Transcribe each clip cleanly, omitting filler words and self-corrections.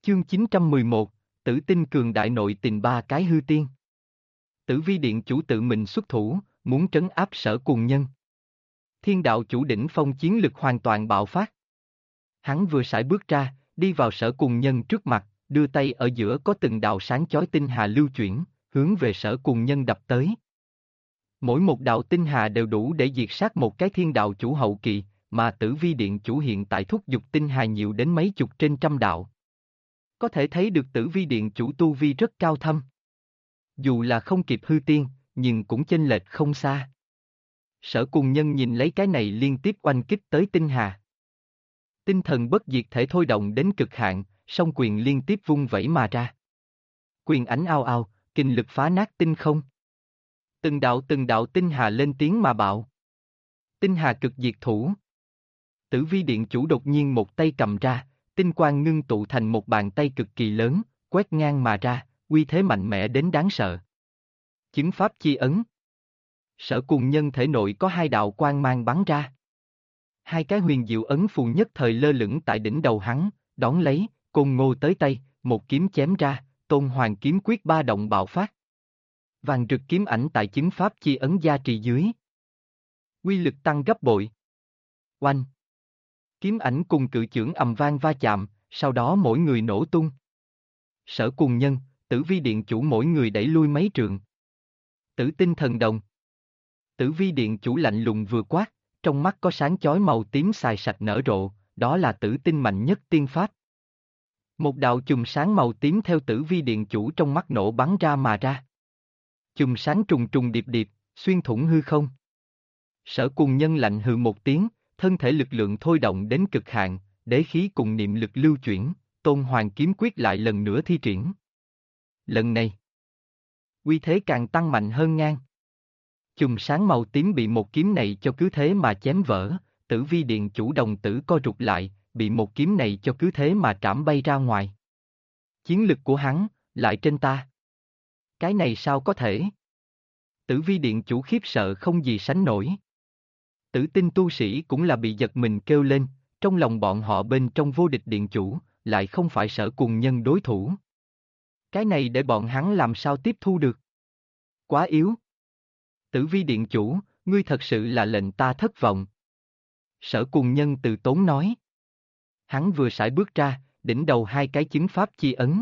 Chương 911, Tử tinh cường đại nội tình ba cái hư tiên. Tử Vi Điện chủ tự mình xuất thủ, muốn trấn áp Sở Cùng Nhân. Thiên đạo chủ đỉnh phong chiến lực hoàn toàn bạo phát. Hắn vừa sải bước ra, đi vào Sở Cùng Nhân trước mặt, đưa tay ở giữa có từng đạo sáng chói tinh hà lưu chuyển, hướng về Sở Cùng Nhân đập tới. Mỗi một đạo tinh hà đều đủ để diệt sát một cái thiên đạo chủ hậu kỳ, mà Tử Vi Điện chủ hiện tại thúc giục tinh hà nhiều đến mấy chục trên trăm đạo. Có thể thấy được Tử Vi Điện chủ tu vi rất cao thâm. Dù là không kịp hư tiên, nhưng cũng chênh lệch không xa. Sở Cùng Nhân nhìn lấy cái này liên tiếp oanh kích tới tinh hà. Tinh thần bất diệt thể thôi động đến cực hạn, song quyền liên tiếp vung vẩy mà ra. Quyền ảnh ao ao, kinh lực phá nát tinh không. Từng đạo tinh hà lên tiếng mà bạo. Tinh hà cực diệt thủ. Tử Vi Điện chủ đột nhiên một tay cầm ra, tinh quang ngưng tụ thành một bàn tay cực kỳ lớn, quét ngang mà ra, uy thế mạnh mẽ đến đáng sợ. Chứng pháp chi ấn. Sở Cùng Nhân thể nội có hai đạo quang mang bắn ra. Hai cái huyền diệu ấn phù nhất thời lơ lửng tại đỉnh đầu hắn, đón lấy, côn ngô tới tay, một kiếm chém ra, Tôn Hoàng kiếm quyết ba động bạo phát. Vàng rực kiếm ảnh tại chứng pháp chi ấn gia trì dưới. Quy lực tăng gấp bội. Oanh! Kiếm ảnh cùng cự chưởng ầm vang va chạm, sau đó mỗi người nổ tung. Sở Cùng Nhân, Tử Vi Điện chủ mỗi người đẩy lui mấy trượng. Tử tinh thần đồng. Tử Vi Điện chủ lạnh lùng vừa quát, trong mắt có sáng chói màu tím xài sạch nở rộ, đó là tử tinh mạnh nhất tiên pháp. Một đạo chùm sáng màu tím theo Tử Vi Điện chủ trong mắt nổ bắn ra mà ra. Chùm sáng trùng trùng điệp điệp, xuyên thủng hư không. Sở Cùng Nhân lạnh hừ một tiếng, thân thể lực lượng thôi động đến cực hạn, đế khí cùng niệm lực lưu chuyển, Tôn Hoàng kiếm quyết lại lần nữa thi triển. Lần này, uy thế càng tăng mạnh hơn ngang. Chùm sáng màu tím bị một kiếm này cho cứ thế mà chém vỡ, Tử Vi Điện chủ đồng tử co rụt lại, bị một kiếm này cho cứ thế mà trảm bay ra ngoài. Chiến lực của hắn, lại trên ta. Cái này sao có thể? Tử Vi Điện chủ khiếp sợ không gì sánh nổi. Tử tinh tu sĩ cũng là bị giật mình kêu lên, trong lòng bọn họ bên trong vô địch điện chủ, lại không phải Sở Cùng Nhân đối thủ. Cái này để bọn hắn làm sao tiếp thu được? Quá yếu. Tử Vi Điện chủ, ngươi thật sự là lệnh ta thất vọng. Sở Cùng Nhân từ tốn nói. Hắn vừa sải bước ra, đỉnh đầu hai cái chứng pháp chi ấn.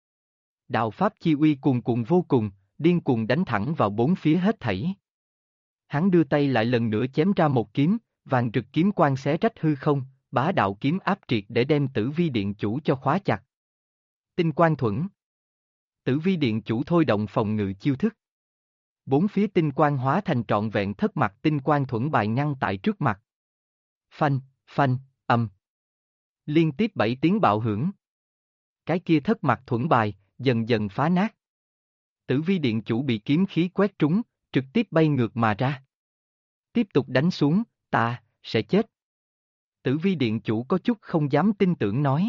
Đạo pháp chi uy cuồn cuộn vô cùng, điên cuồng đánh thẳng vào bốn phía hết thảy. Hắn đưa tay lại lần nữa chém ra một kiếm, vàng rực kiếm quang xé rách hư không, bá đạo kiếm áp triệt để đem Tử Vi Điện chủ cho khóa chặt. Tinh quang thuẫn. Tử Vi Điện chủ thôi động phòng ngự chiêu thức. Bốn phía tinh quang hóa thành trọn vẹn thất mặt tinh quang thuẫn bài ngăn tại trước mặt. Phanh, phanh, ầm. Liên tiếp 7 tiếng bạo hưởng. Cái kia thất mặt thuẫn bài, dần dần phá nát. Tử Vi Điện chủ bị kiếm khí quét trúng, trực tiếp bay ngược mà ra. Tiếp tục đánh xuống, ta sẽ chết. Tử Vi Điện chủ có chút không dám tin tưởng nói.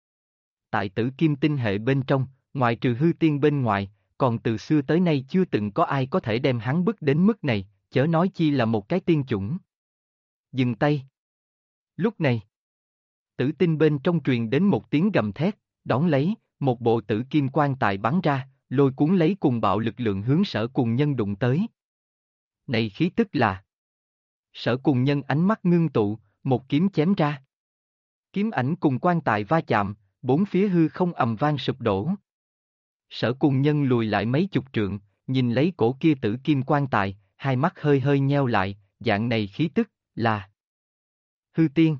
Tại Tử Kim tinh hệ bên trong, ngoài trừ hư tiên bên ngoài, còn từ xưa tới nay chưa từng có ai có thể đem hắn bức đến mức này, chớ nói chi là một cái tiên chủng. Dừng tay. Lúc này, tử tinh bên trong truyền đến một tiếng gầm thét, đón lấy, một bộ tử kim quan tài bắn ra, lôi cuốn lấy cùng bạo lực lượng hướng Sở Cùng Nhân đụng tới. Này khí tức là... Sở Cùng Nhân ánh mắt ngưng tụ, một kiếm chém ra. Kiếm ảnh cùng quan tài va chạm, bốn phía hư không ầm vang sụp đổ. Sở Cùng Nhân lùi lại mấy chục trượng, nhìn lấy cổ kia tử kim quan tài, hai mắt hơi hơi nheo lại, dạng này khí tức, là... Hư tiên.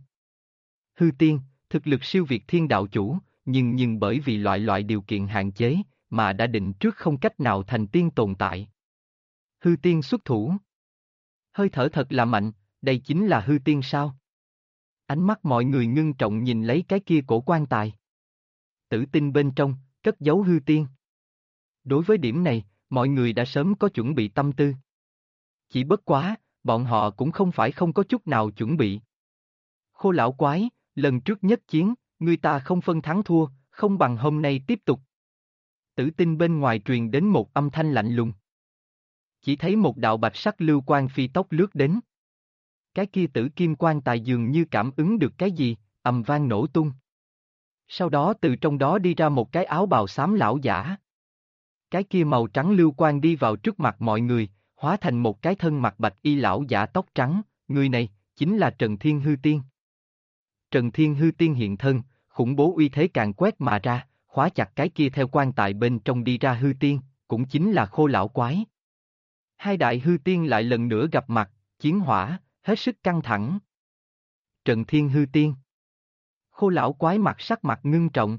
Hư tiên, thực lực siêu việt thiên đạo chủ, nhưng bởi vì loại điều kiện hạn chế, mà đã định trước không cách nào thành tiên tồn tại. Hư tiên xuất thủ. Hơi thở thật là mạnh, đây chính là hư tiên sao? Ánh mắt mọi người ngưng trọng nhìn lấy cái kia cổ quan tài. Tử tinh bên trong, cất giấu hư tiên. Đối với điểm này, mọi người đã sớm có chuẩn bị tâm tư. Chỉ bất quá, bọn họ cũng không phải không có chút nào chuẩn bị. Khô lão quái, lần trước nhất chiến, người ta không phân thắng thua, không bằng hôm nay tiếp tục. Tử tinh bên ngoài truyền đến một âm thanh lạnh lùng. Chỉ thấy một đạo bạch sắc lưu quang phi tốc lướt đến. Cái kia tử kim quan tài dường như cảm ứng được cái gì, ầm vang nổ tung. Sau đó từ trong đó đi ra một cái áo bào xám lão giả. Cái kia màu trắng lưu quang đi vào trước mặt mọi người, hóa thành một cái thân mặt bạch y lão giả tóc trắng, người này, chính là Trần Thiên Hư Tiên. Trần Thiên Hư Tiên hiện thân, khủng bố uy thế càng quét mà ra, khóa chặt cái kia theo quan tài bên trong đi ra hư tiên, cũng chính là Khô lão quái. Hai đại hư tiên lại lần nữa gặp mặt, chiến hỏa, hết sức căng thẳng. Trần Thiên Hư Tiên. Khô lão quái sắc mặt ngưng trọng.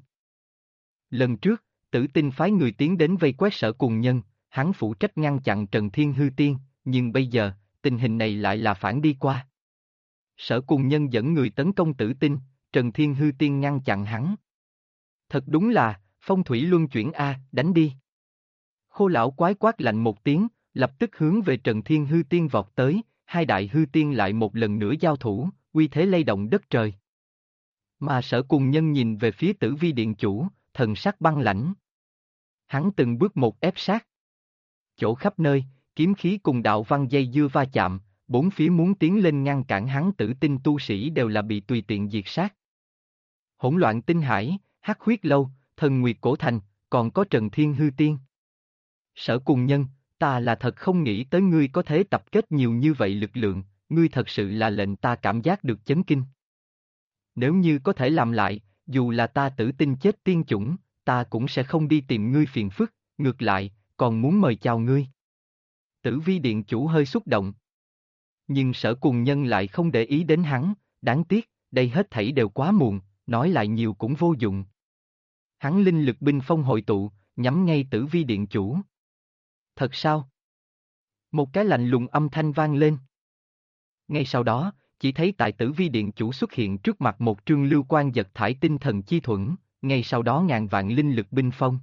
Lần trước, Tử Tinh phái người tiến đến vây quét Sở Cùng Nhân, hắn phụ trách ngăn chặn Trần Thiên Hư Tiên, nhưng bây giờ, tình hình này lại là phản đi qua. Sở Cùng Nhân dẫn người tấn công Tử Tinh, Trần Thiên Hư Tiên ngăn chặn hắn. Thật đúng là, phong thủy luân chuyển a, đánh đi. Khô lão quái quát lạnh một tiếng, lập tức hướng về Trần Thiên Hư Tiên vọt tới, hai đại hư tiên lại một lần nữa giao thủ, uy thế lay động đất trời. Mà Sở Cùng Nhân nhìn về phía Tử Vi Điện Chủ, thần sắc băng lãnh. Hắn từng bước một ép sát. Chỗ khắp nơi, kiếm khí cùng đạo văn dây dưa va chạm, bốn phía muốn tiến lên ngăn cản hắn Tử Tinh tu sĩ đều là bị tùy tiện diệt sát. Hỗn loạn tinh hải, hắc huyết lâu, thần nguyệt cổ thành, còn có Trần Thiên Hư Tiên. Sở Cùng Nhân, ta là thật không nghĩ tới ngươi có thể tập kết nhiều như vậy lực lượng, ngươi thật sự là lệnh ta cảm giác được chấn kinh. Nếu như có thể làm lại, dù là ta Tử Tinh chết tiên chủng, ta cũng sẽ không đi tìm ngươi phiền phức, ngược lại, còn muốn mời chào ngươi. Tử Vi Điện Chủ hơi xúc động. Nhưng Sở Cùng Nhân lại không để ý đến hắn, đáng tiếc, đây hết thảy đều quá muộn, nói lại nhiều cũng vô dụng. Hắn linh lực binh phong hội tụ, nhắm ngay Tử Vi Điện Chủ. Thật sao? Một cái lạnh lùng âm thanh vang lên. Ngay sau đó, chỉ thấy tại Tử Vi Điện Chủ xuất hiện trước mặt một trương lưu quan giật thải tinh thần chi thuẫn, ngay sau đó ngàn vạn linh lực binh phong.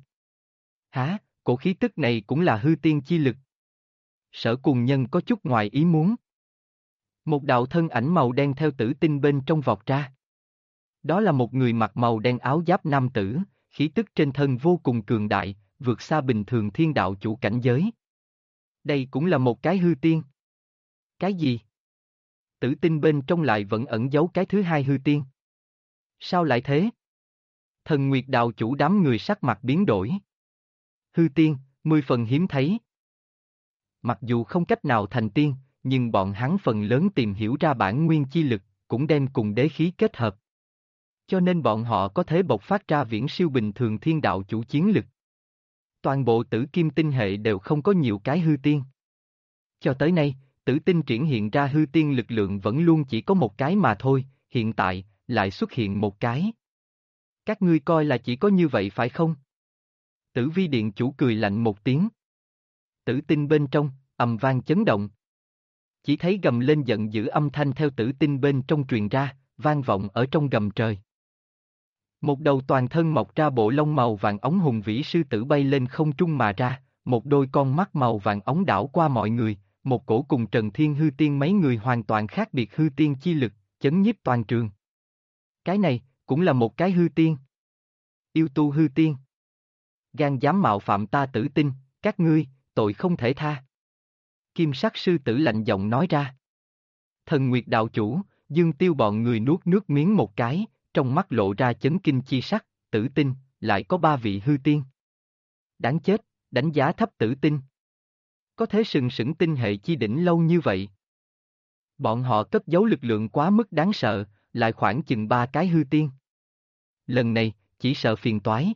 Hả, cổ khí tức này cũng là hư tiên chi lực. Sở Cùng Nhân có chút ngoài ý muốn. Một đạo thân ảnh màu đen theo tử tinh bên trong vọt ra. Đó là một người mặc màu đen áo giáp nam tử, khí tức trên thân vô cùng cường đại, vượt xa bình thường thiên đạo chủ cảnh giới. Đây cũng là một cái hư tiên. Cái gì? Tử tinh bên trong lại vẫn ẩn giấu cái thứ hai hư tiên. Sao lại thế? Thần Nguyệt đạo chủ đám người sắc mặt biến đổi. Hư tiên, 10 phần hiếm thấy. Mặc dù không cách nào thành tiên, nhưng bọn hắn phần lớn tìm hiểu ra bản nguyên chi lực, cũng đem cùng đế khí kết hợp. Cho nên bọn họ có thể bộc phát ra viễn siêu bình thường thiên đạo chủ chiến lực. Toàn bộ tử kim tinh hệ đều không có nhiều cái hư tiên. Cho tới nay, tử tinh triển hiện ra hư tiên lực lượng vẫn luôn chỉ có một cái mà thôi, hiện tại, lại xuất hiện một cái. Các ngươi coi là chỉ có như vậy phải không? Tử Vi Điện Chủ cười lạnh một tiếng. Tử tinh bên trong, ầm vang chấn động. Chỉ thấy gầm lên giận dữ âm thanh theo tử tinh bên trong truyền ra, vang vọng ở trong gầm trời. Một đầu toàn thân mọc ra bộ lông màu vàng óng hùng vĩ sư tử bay lên không trung mà ra, một đôi con mắt màu vàng óng đảo qua mọi người, một cổ cùng Trần Thiên Hư Tiên mấy người hoàn toàn khác biệt hư tiên chi lực, chấn nhiếp toàn trường. Cái này, cũng là một cái hư tiên. Yêu tu hư tiên. Gan dám mạo phạm ta Tử Tinh, các ngươi, tội không thể tha. Kim sắc sư tử lạnh giọng nói ra. Thần Nguyệt đạo chủ, Dương Tiêu bọn người nuốt nước miếng một cái, trong mắt lộ ra chấn kinh chi sắc, Tử Tinh, lại có 3 vị hư tiên. Đáng chết, đánh giá thấp Tử Tinh. Có thể sừng sững tinh hệ chi đỉnh lâu như vậy. Bọn họ cất giấu lực lượng quá mức đáng sợ, lại khoảng chừng 3 cái hư tiên. Lần này, chỉ sợ phiền toái.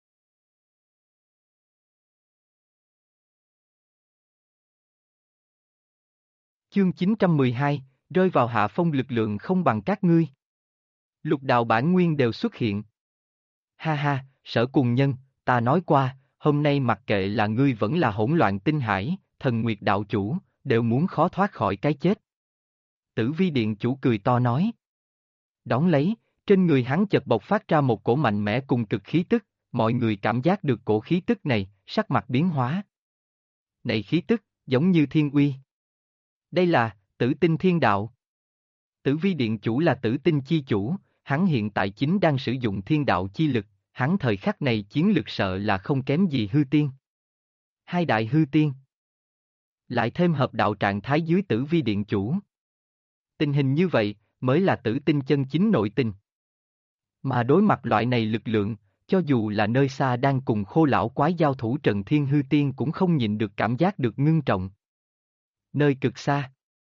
Chương 912, rơi vào hạ phong lực lượng không bằng các ngươi. Lục đạo bản nguyên đều xuất hiện. Ha ha, Sở Cùng Nhân, ta nói qua, hôm nay mặc kệ là ngươi vẫn là hỗn loạn tinh hải, Thần Nguyệt đạo chủ, đều muốn khó thoát khỏi cái chết. Tử Vi Điện Chủ cười to nói. Đón lấy, trên người hắn chợt bộc phát ra một cổ mạnh mẽ cùng cực khí tức, mọi người cảm giác được cổ khí tức này, sắc mặt biến hóa. Này khí tức, giống như thiên uy. Đây là, Tử Tinh Thiên Đạo. Tử Vi Điện Chủ là Tử Tinh chi chủ, hắn hiện tại chính đang sử dụng thiên đạo chi lực, hắn thời khắc này chiến lực sợ là không kém gì hư tiên. Hai đại hư tiên. Lại thêm hợp đạo trạng thái dưới Tử Vi Điện Chủ. Tình hình như vậy, mới là Tử Tinh chân chính nội tình. Mà đối mặt loại này lực lượng, cho dù là nơi xa đang cùng Khô lão quái giao thủ Trần Thiên Hư Tiên cũng không nhịn được cảm giác được ngưng trọng. Nơi cực xa,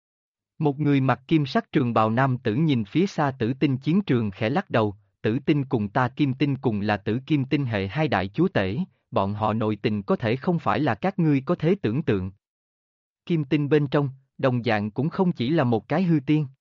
một người mặc kim sắc trường bào nam tử nhìn phía xa Tử Tinh chiến trường khẽ lắc đầu, Tử Tinh cùng ta Kim Tinh cùng là Tử Kim Tinh hệ hai đại chúa tể, bọn họ nội tình có thể không phải là các ngươi có thể tưởng tượng. Kim Tinh bên trong, đồng dạng cũng không chỉ là một cái hư tiên.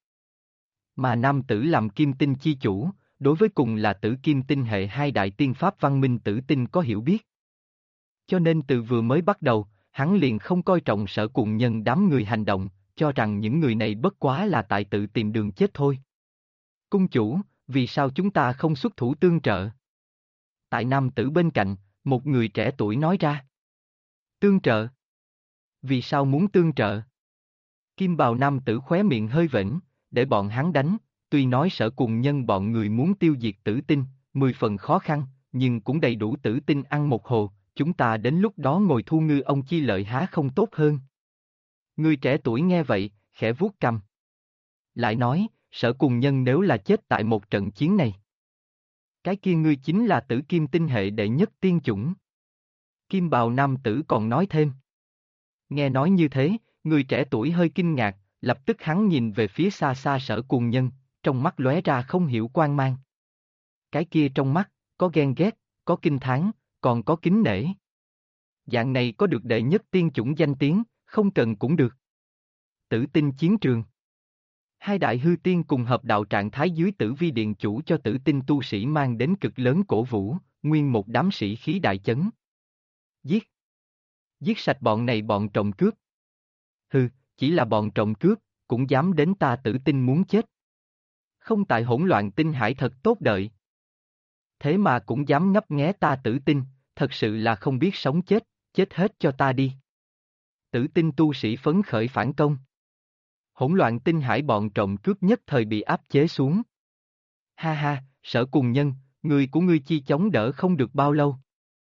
Mà nam tử làm Kim Tinh chi chủ, đối với cùng là Tử Kim Tinh hệ hai đại tiên pháp văn minh Tử Tinh có hiểu biết. Cho nên từ vừa mới bắt đầu, hắn liền không coi trọng Sở Cùng Nhân đám người hành động, cho rằng những người này bất quá là tại tự tìm đường chết thôi. Cung chủ, vì sao chúng ta không xuất thủ tương trợ? Tại nam tử bên cạnh, một người trẻ tuổi nói ra. Tương trợ? Vì sao muốn tương trợ? Kim bào nam tử khóe miệng hơi vểnh, để bọn hắn đánh, tuy nói Sở Cùng Nhân bọn người muốn tiêu diệt Tử Tinh, 10 phần khó khăn, nhưng cũng đầy đủ Tử Tinh ăn một hồ, chúng ta đến lúc đó ngồi thu ngư ông chi lợi há không tốt hơn. Người trẻ tuổi nghe vậy, khẽ vuốt cằm. Lại nói, Sở Cùng Nhân nếu là chết tại một trận chiến này. Cái kia ngươi chính là Tử Kim Tinh hệ đệ nhất tiên chủng. Kim bào nam tử còn nói thêm. Nghe nói như thế, người trẻ tuổi hơi kinh ngạc, lập tức hắn nhìn về phía xa xa Sở Cùng Nhân, trong mắt lóe ra không hiểu quan mang. Cái kia trong mắt, có ghen ghét, có kinh thán, còn có kính nể. Dạng này có được đệ nhất tiên chủng danh tiếng, không cần cũng được. Tử Tinh chiến trường. Hai đại hư tiên cùng hợp đạo trạng thái dưới Tử Vi điện chủ cho Tử Tinh tu sĩ mang đến cực lớn cổ vũ, nguyên một đám sĩ khí đại chấn. Giết! Giết sạch bọn này bọn trộm cướp. Hừ, chỉ là bọn trộm cướp, cũng dám đến ta Tử Tinh muốn chết. Không tại hỗn loạn tinh hải thật tốt đợi. Thế mà cũng dám ngấp nghé ta Tử Tinh, thật sự là không biết sống chết, chết hết cho ta đi. Tử Tinh tu sĩ phấn khởi phản công. Hỗn loạn tinh hải bọn trộm cướp nhất thời bị áp chế xuống. Ha ha, Sở Cùng Nhân, người của ngươi chi chống đỡ không được bao lâu.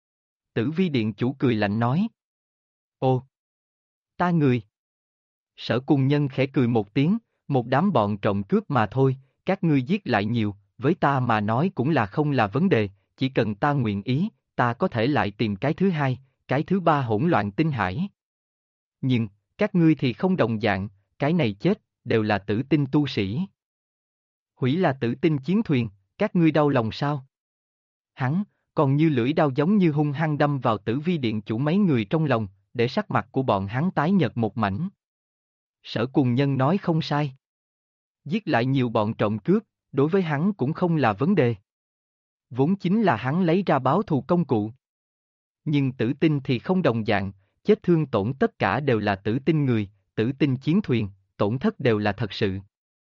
Tử Vi điện chủ cười lạnh nói. Ồ! Ta người! Sở Cùng Nhân khẽ cười một tiếng, một đám bọn trộm cướp mà thôi, các ngươi giết lại nhiều, với ta mà nói cũng là không là vấn đề, chỉ cần ta nguyện ý, ta có thể lại tìm cái thứ hai, cái thứ ba hỗn loạn tinh hải. Nhưng, các ngươi thì không đồng dạng, cái này chết, đều là Tử Tinh tu sĩ. Hủy là Tử Tinh chiến thuyền, các ngươi đau lòng sao? Hắn, còn như lưỡi đao giống như hung hăng đâm vào Tử Vi điện chủ mấy người trong lòng, để sắc mặt của bọn hắn tái nhợt một mảnh. Sở Cùng Nhân nói không sai. Giết lại nhiều bọn trộm cướp, đối với hắn cũng không là vấn đề. Vốn chính là hắn lấy ra báo thù công cụ. Nhưng Tử Tinh thì không đồng dạng, chết thương tổn tất cả đều là Tử Tinh người, Tử Tinh chiến thuyền, tổn thất đều là thật sự.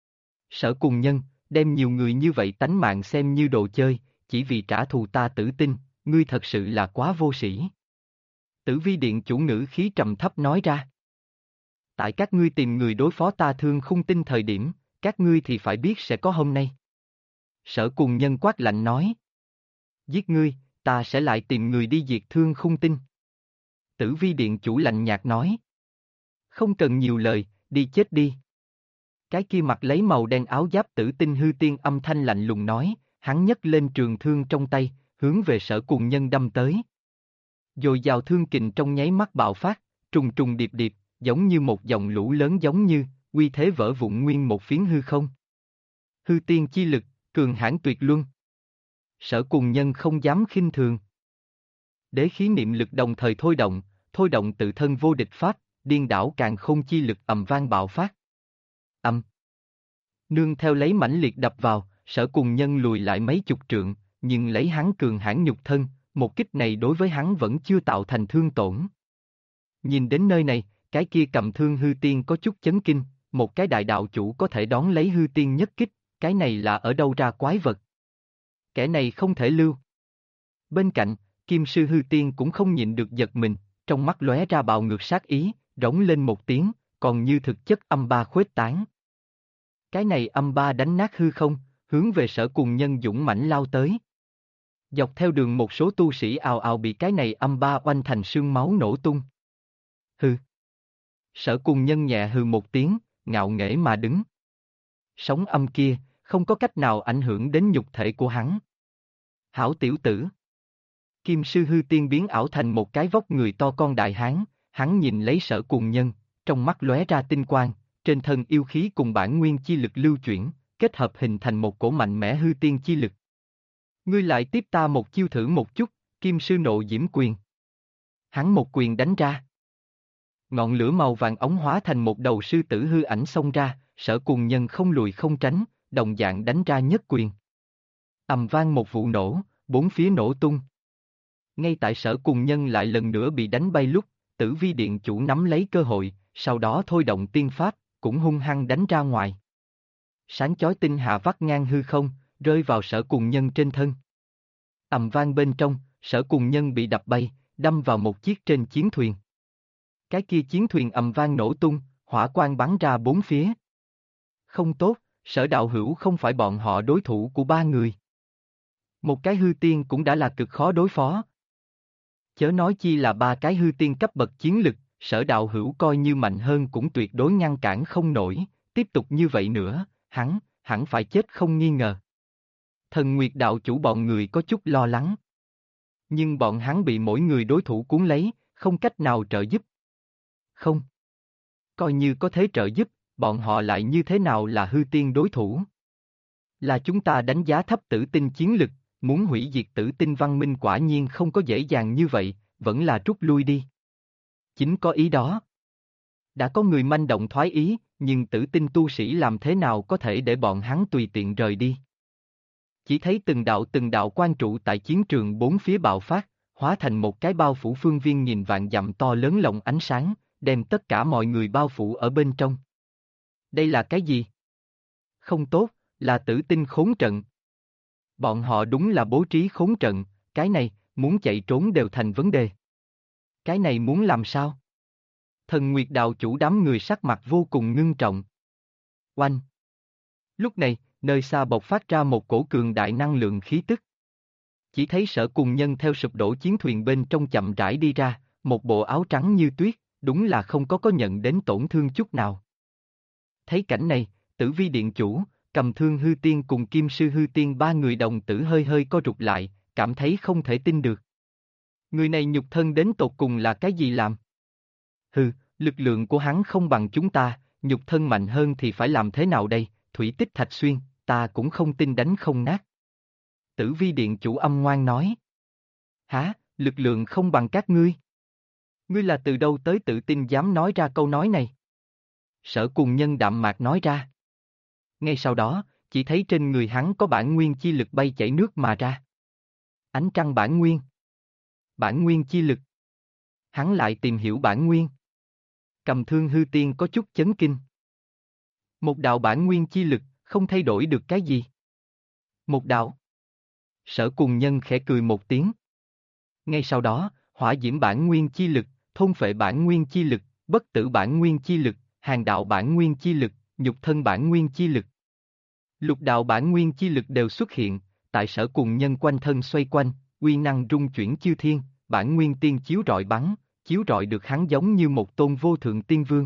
Sở Cùng Nhân, đem nhiều người như vậy tánh mạng xem như đồ chơi, chỉ vì trả thù ta Tử Tinh, ngươi thật sự là quá vô sĩ. Tử Vi điện chủ ngữ khí trầm thấp nói ra. Tại các ngươi tìm người đối phó ta Thương Khung Tinh thời điểm, các ngươi thì phải biết sẽ có hôm nay. Sở Cùng Nhân quát lạnh nói. Giết ngươi, ta sẽ lại tìm người đi diệt Thương Khung Tinh. Tử Vi điện chủ lạnh nhạt nói. Không cần nhiều lời, đi chết đi. Cái kia mặc lấy màu đen áo giáp Tử Tinh hư tiên âm thanh lạnh lùng nói, hắn nhấc lên trường thương trong tay, hướng về Sở Cùng Nhân đâm tới. Dồi dào thương kình trong nháy mắt bạo phát, trùng trùng điệp điệp, giống như một dòng lũ lớn giống như, uy thế vỡ vụn nguyên một phiến hư không. Hư tiên chi lực, cường hãn tuyệt luân. Sở Cùng Nhân không dám khinh thường. Đế khí niệm lực đồng thời thôi động tự thân vô địch pháp, điên đảo càn khôn chi lực ầm vang bạo phát. Âm. Nương theo lấy mãnh liệt đập vào, Sở Cùng Nhân lùi lại mấy chục trượng, nhưng lấy hắn cường hãn nhục thân, một kích này đối với hắn vẫn chưa tạo thành thương tổn. Nhìn đến nơi này, cái kia cầm thương hư tiên có chút chấn kinh, một cái đại đạo chủ có thể đón lấy hư tiên nhất kích, cái này là ở đâu ra quái vật. Kẻ này không thể lưu. Bên cạnh, Kim sư hư tiên cũng không nhịn được giật mình, trong mắt lóe ra bạo ngược sát ý, rống lên một tiếng, còn như thực chất âm ba khuếch tán. Cái này âm ba đánh nát hư không, hướng về Sở Cùng Nhân dũng mãnh lao tới. Dọc theo đường một số tu sĩ ào ào bị cái này âm ba oanh thành sương máu nổ tung. Hừ. Sở Cùng Nhân nhẹ hừ một tiếng, ngạo nghễ mà đứng. Sóng âm kia, không có cách nào ảnh hưởng đến nhục thể của hắn. Hảo tiểu tử. Kim sư hư tiên biến ảo thành một cái vóc người to con đại hán, hắn nhìn lấy Sở Cùng Nhân, trong mắt lóe ra tinh quang, trên thân yêu khí cùng bản nguyên chi lực lưu chuyển, kết hợp hình thành một cổ mạnh mẽ hư tiên chi lực. Ngươi lại tiếp ta một chiêu thử một chút, Kim sư nộ diễm quyền. Hắn một quyền đánh ra. Ngọn lửa màu vàng ống hóa thành một đầu sư tử hư ảnh xông ra, Sở Cùng Nhân không lùi không tránh, đồng dạng đánh ra nhất quyền. Ầm vang một vụ nổ, bốn phía nổ tung. Ngay tại Sở Cùng Nhân lại lần nữa bị đánh bay lúc, Tử Vi Điện Chủ nắm lấy cơ hội, sau đó thôi động tiên pháp, cũng hung hăng đánh ra ngoài. Sáng chói tinh hà vắt ngang hư không, rơi vào Sở Cùng Nhân trên thân. Ầm vang bên trong, Sở Cùng Nhân bị đập bay, đâm vào một chiếc trên chiến thuyền. Cái kia chiến thuyền ầm vang nổ tung, hỏa quang bắn ra bốn phía. Không tốt, Sở đạo hữu không phải bọn họ đối thủ của ba người. Một cái hư tiên cũng đã là cực khó đối phó. Chớ nói chi là ba cái hư tiên cấp bậc chiến lực, Sở đạo hữu coi như mạnh hơn cũng tuyệt đối ngăn cản không nổi, tiếp tục như vậy nữa, hắn, hẳn phải chết không nghi ngờ. Thần Nguyệt đạo chủ bọn người có chút lo lắng. Nhưng bọn hắn bị mỗi người đối thủ cuốn lấy, không cách nào trợ giúp. Không. Coi như có thế trợ giúp, bọn họ lại như thế nào là hư tiên đối thủ? Là chúng ta đánh giá thấp Tử Tinh chiến lực, muốn hủy diệt Tử Tinh văn minh quả nhiên không có dễ dàng như vậy, vẫn là rút lui đi. Chính có ý đó. Đã có người manh động thoái ý, nhưng Tử Tinh tu sĩ làm thế nào có thể để bọn hắn tùy tiện rời đi? Chỉ thấy từng đạo quan trụ tại chiến trường bốn phía bạo phát, hóa thành một cái bao phủ phương viên nghìn vạn dặm to lớn lộng ánh sáng, đem tất cả mọi người bao phủ ở bên trong. Đây là cái gì? Không tốt, là Tử Tinh khốn trận. Bọn họ đúng là bố trí khốn trận, cái này, muốn chạy trốn đều thành vấn đề. Cái này muốn làm sao? Thần Nguyệt đạo chủ đám người sắc mặt vô cùng ngưng trọng. Oanh! Lúc này, nơi xa bộc phát ra một cổ cường đại năng lượng khí tức. Chỉ thấy Sở Cùng Nhân theo sụp đổ chiến thuyền bên trong chậm rãi đi ra, một bộ áo trắng như tuyết, đúng là không có nhận đến tổn thương chút nào. Thấy cảnh này, Tử Vi Điện Chủ, Cầm Thương hư tiên cùng Kim sư hư tiên ba người đồng tử hơi hơi co rụt lại, cảm thấy không thể tin được. Người này nhục thân đến tột cùng là cái gì làm? Hừ, lực lượng của hắn không bằng chúng ta, nhục thân mạnh hơn thì phải làm thế nào đây? Thủy Tích Thạch Xuyên, ta cũng không tin đánh không nát. Tử Vi Điện Chủ âm ngoan nói. Hả, lực lượng không bằng các ngươi? Ngươi là từ đâu tới tự tin dám nói ra câu nói này? Sở Cùng Nhân đạm mạc nói ra. Ngay sau đó, chỉ thấy trên người hắn có bản nguyên chi lực bay chảy nước mà ra. Ánh trăng bản nguyên. Bản nguyên chi lực. Hắn lại tìm hiểu bản nguyên. Cầm Thương hư tiên có chút chấn kinh. Một đạo bản nguyên chi lực, không thay đổi được cái gì. Một đạo. Sở Cùng Nhân khẽ cười một tiếng. Ngay sau đó, hỏa diễm bản nguyên chi lực, thôn phệ bản nguyên chi lực, bất tử bản nguyên chi lực, hàng đạo bản nguyên chi lực, nhục thân bản nguyên chi lực. Lục đạo bản nguyên chi lực đều xuất hiện, tại Sở Cùng Nhân quanh thân xoay quanh, uy năng rung chuyển chư thiên, bản nguyên tiên chiếu rọi bắn, chiếu rọi được hắn giống như một tôn vô thượng tiên vương.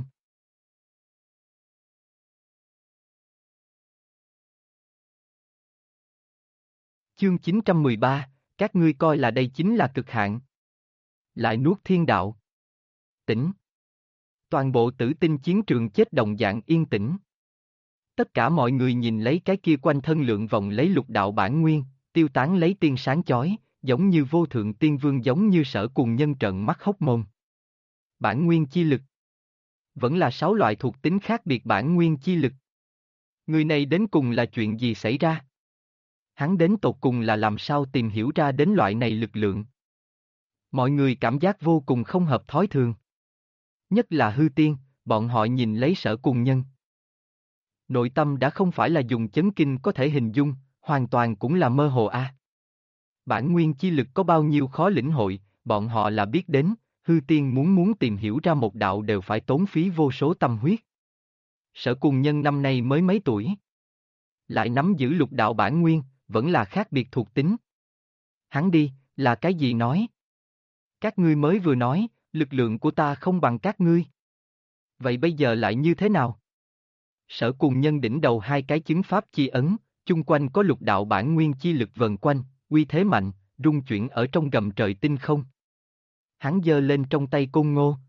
Chương 913, các ngươi coi là đây chính là cực hạn. Lại nuốt thiên đạo. Tĩnh. Toàn bộ Tử Tinh chiến trường chết đồng dạng yên tĩnh. Tất cả mọi người nhìn lấy cái kia quanh thân lượng vòng lấy lục đạo bản nguyên, tiêu tán lấy tiên sáng chói, giống như vô thượng tiên vương, giống như Sở Cùng Nhân trợn mắt hốc mồm. Bản nguyên chi lực. Vẫn là 6 loại thuộc tính khác biệt bản nguyên chi lực. Người này đến cùng là chuyện gì xảy ra? Hắn đến tột cùng là làm sao tìm hiểu ra đến loại này lực lượng? Mọi người cảm giác vô cùng không hợp thói thường. Nhất là hư tiên, bọn họ nhìn lấy Sở Cùng Nhân. Nội tâm đã không phải là dùng chấn kinh có thể hình dung, hoàn toàn cũng là mơ hồ a. Bản nguyên chi lực có bao nhiêu khó lĩnh hội, bọn họ là biết đến, hư tiên muốn tìm hiểu ra một đạo đều phải tốn phí vô số tâm huyết. Sở Cùng Nhân năm nay mới mấy tuổi. Lại nắm giữ lục đạo bản nguyên, vẫn là khác biệt thuộc tính. Hắn đi, là cái gì nói? Các ngươi mới vừa nói, lực lượng của ta không bằng các ngươi. Vậy bây giờ lại như thế nào? Sở Cùng Nhân đỉnh đầu hai cái chứng pháp chi ấn, chung quanh có lục đạo bản nguyên chi lực vần quanh, uy thế mạnh, rung chuyển ở trong gầm trời tinh không. Hắn giơ lên trong tay côn ngô.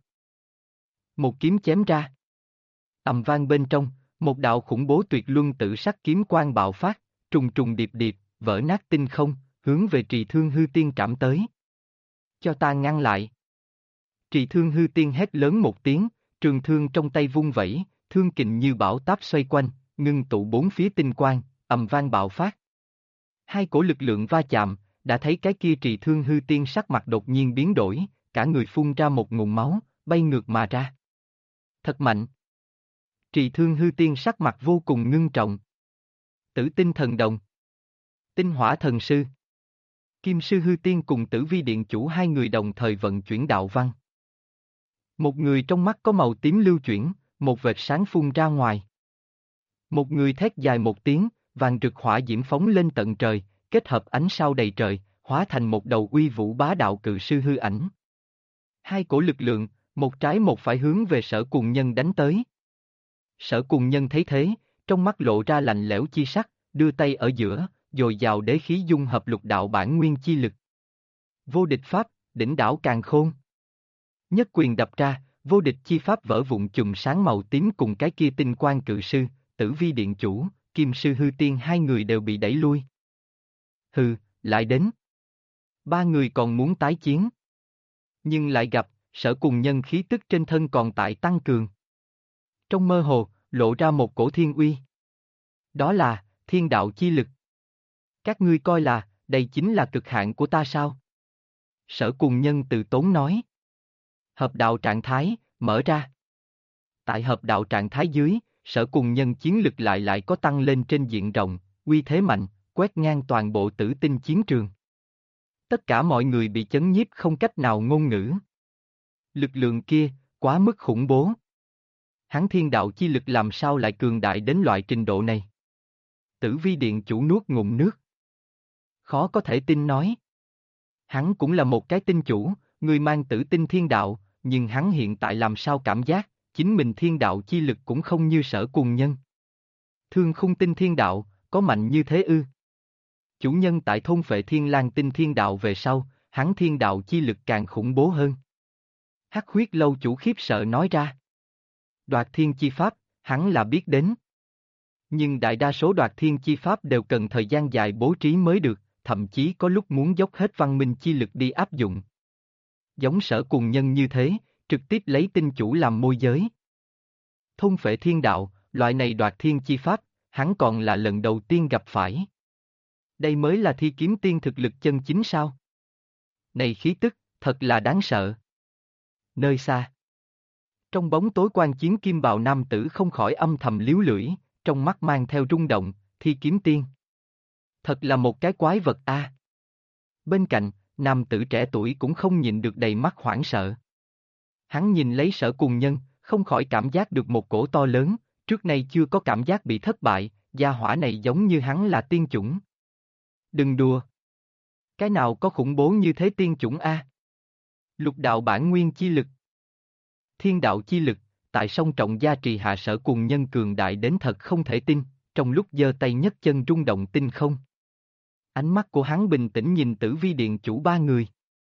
Một kiếm chém ra. Ầm vang bên trong, một đạo khủng bố tuyệt luân tự sắc kiếm quang bạo phát, trùng trùng điệp điệp, vỡ nát tinh không, hướng về Trì Thương Hư Tiên trảm tới. Cho ta ngăn lại. Trì Thương Hư Tiên hét lớn một tiếng, trường thương trong tay vung vẩy, thương kình như bão táp xoay quanh, ngưng tụ bốn phía tinh quang, ầm vang bạo phát. Hai cổ lực lượng va chạm, đã thấy cái kia Trì Thương Hư Tiên sắc mặt đột nhiên biến đổi, cả người phun ra một ngụm máu, bay ngược mà ra. Thật mạnh. Trì Thương Hư Tiên sắc mặt vô cùng ngưng trọng. Tử Tinh Thần Đồng, Tinh Hỏa Thần Sư, Kim Sư Hư Tiên cùng Tử Vi Điện Chủ hai người đồng thời vận chuyển đạo văn. Một người trong mắt có màu tím lưu chuyển, một vệt sáng phun ra ngoài. Một người thét dài một tiếng, vàng rực hỏa diễm phóng lên tận trời, kết hợp ánh sao đầy trời, hóa thành một đầu uy vũ bá đạo cự sư hư ảnh. Hai cổ lực lượng, một trái một phải hướng về Sở Cùng Nhân đánh tới. Sở Cùng Nhân thấy thế, trong mắt lộ ra lạnh lẽo chi sắc, đưa tay ở giữa, dồi dào đế khí dung hợp lục đạo bản nguyên chi lực. Vô địch pháp, đỉnh đảo càn khôn. Nhất quyền đập ra, vô địch chi pháp vỡ vụn chùm sáng màu tím cùng cái kia tinh quang cự sư, Tử Vi Điện Chủ, Kim Sư Hư Tiên hai người đều bị đẩy lui. Hừ, lại đến. Ba người còn muốn tái chiến. Nhưng lại gặp, Sở Cùng Nhân khí tức trên thân còn tại tăng cường. Trong mơ hồ, lộ ra một cổ thiên uy. Đó là, thiên đạo chi lực. Các ngươi coi là, đây chính là cực hạn của ta sao? Sở Cùng Nhân từ tốn nói. Hợp đạo trạng thái, mở ra. Tại hợp đạo trạng thái dưới, Sở Cùng Nhân chiến lực lại có tăng lên trên diện rộng, uy thế mạnh, quét ngang toàn bộ Tử Tinh chiến trường. Tất cả mọi người bị chấn nhiếp không cách nào ngôn ngữ. Lực lượng kia, quá mức khủng bố. Hắn thiên đạo chi lực làm sao lại cường đại đến loại trình độ này? Tử Vi Điện Chủ nuốt ngụm nước. Khó có thể tin nói. Hắn cũng là một cái tinh chủ, người mang tử tinh thiên đạo, nhưng hắn hiện tại làm sao cảm giác, chính mình thiên đạo chi lực cũng không như Sở Cùng Nhân. Thương Khung Tinh Thiên Đạo, có mạnh như thế ư? Chủ nhân tại thôn phệ Thiên Lang Tinh Thiên Đạo về sau, hắn thiên đạo chi lực càng khủng bố hơn. Hắc Huyết Lâu Chủ khiếp sợ nói ra. Đoạt thiên chi pháp, hắn là biết đến. Nhưng đại đa số đoạt thiên chi pháp đều cần thời gian dài bố trí mới được, thậm chí có lúc muốn dốc hết văn minh chi lực đi áp dụng. Giống Sở Cùng Nhân như thế, trực tiếp lấy tinh chủ làm môi giới. Thôn phệ thiên đạo, loại này đoạt thiên chi pháp, hắn còn là lần đầu tiên gặp phải. Đây mới là thi kiếm tiên thực lực chân chính sao? Này khí tức, thật là đáng sợ. Nơi xa. Trong bóng tối quan chiến kim bào nam tử không khỏi âm thầm líu lưỡi, trong mắt mang theo rung động, thi kiếm tiên. Thật là một cái quái vật a. Bên cạnh, nam tử trẻ tuổi cũng không nhịn được đầy mắt hoảng sợ. Hắn nhìn lấy Sở Cùng Nhân, không khỏi cảm giác được một cổ to lớn, trước nay chưa có cảm giác bị thất bại, gia hỏa này giống như hắn là tiên chủng. Đừng đùa. Cái nào có khủng bố như thế tiên chủng a? Lục đạo bản nguyên chi lực. Thiên đạo chi lực, tại song trọng gia trì hạ Sở Cùng Nhân cường đại đến thật không thể tin, trong lúc giơ tay nhấc chân rung động tinh không. Ánh mắt của hắn bình tĩnh nhìn Tử Vi Điện Chủ ba người.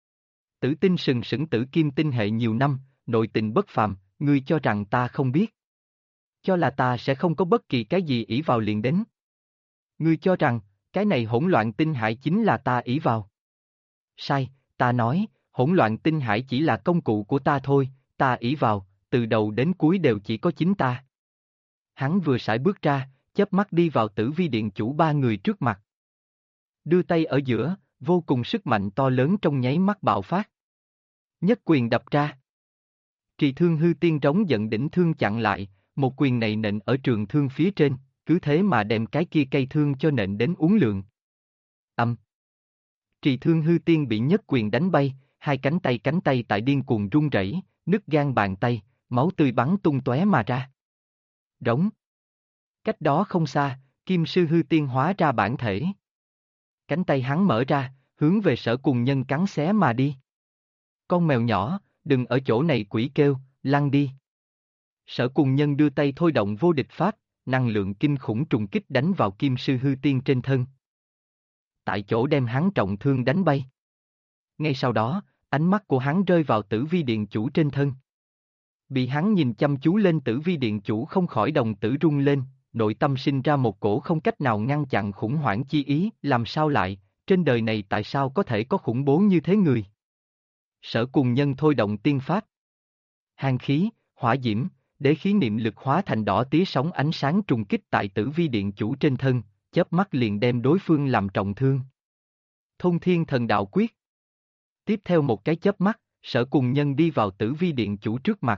Tử Tinh sừng sững tử kim tinh hệ nhiều năm, nội tình bất phàm, ngươi cho rằng ta không biết. Cho là ta sẽ không có bất kỳ cái gì ỷ vào liền đến. Ngươi cho rằng, cái này hỗn loạn tinh hải chính là ta ỷ vào. Sai, ta nói, hỗn loạn tinh hải chỉ là công cụ của ta thôi, ta ỷ vào, từ đầu đến cuối đều chỉ có chính ta. Hắn vừa sải bước ra, chớp mắt đi vào Tử Vi Điện Chủ ba người trước mặt. Đưa tay ở giữa, vô cùng sức mạnh to lớn trong nháy mắt bạo phát. Nhất quyền đập ra. Trì Thương Hư Tiên trống giận đỉnh thương chặn lại, một quyền này nện ở trường thương phía trên, cứ thế mà đem cái kia cây thương cho nện đến uốn lượn. Trì Thương Hư Tiên bị nhất quyền đánh bay, hai cánh tay tại điên cuồng run rẩy, nứt gan bàn tay, máu tươi bắn tung tóe mà ra. Rống. Cách đó không xa, Kim Sư Hư Tiên hóa ra bản thể. Cánh tay hắn mở ra, hướng về Sở Cùng Nhân cắn xé mà đi. Con mèo nhỏ, đừng ở chỗ này quỷ kêu, lăn đi. Sở Cùng Nhân đưa tay thôi động vô địch pháp, năng lượng kinh khủng trùng kích đánh vào Kim Sư Hư Tiên trên thân. tại chỗ đem hắn trọng thương đánh bay. Ngay sau đó, ánh mắt của hắn rơi vào Tử Vi Điện Chủ trên thân. Bị hắn nhìn chăm chú lên Tử Vi Điện Chủ không khỏi đồng tử rung lên, nội tâm sinh ra một cổ không cách nào ngăn chặn khủng hoảng chi ý, làm sao lại, trên đời này tại sao có thể có khủng bố như thế người? Sở Cùng Nhân thôi động tiên pháp. Hàn khí, hỏa diễm, đế khí niệm lực hóa thành đỏ tía sóng ánh sáng trùng kích tại Tử Vi Điện Chủ trên thân, chớp mắt liền đem đối phương làm trọng thương. Thôn Thiên Thần Đạo Quyết. Tiếp theo một cái chớp mắt, Sở Cùng Nhân đi vào Tử Vi Điện Chủ trước mặt.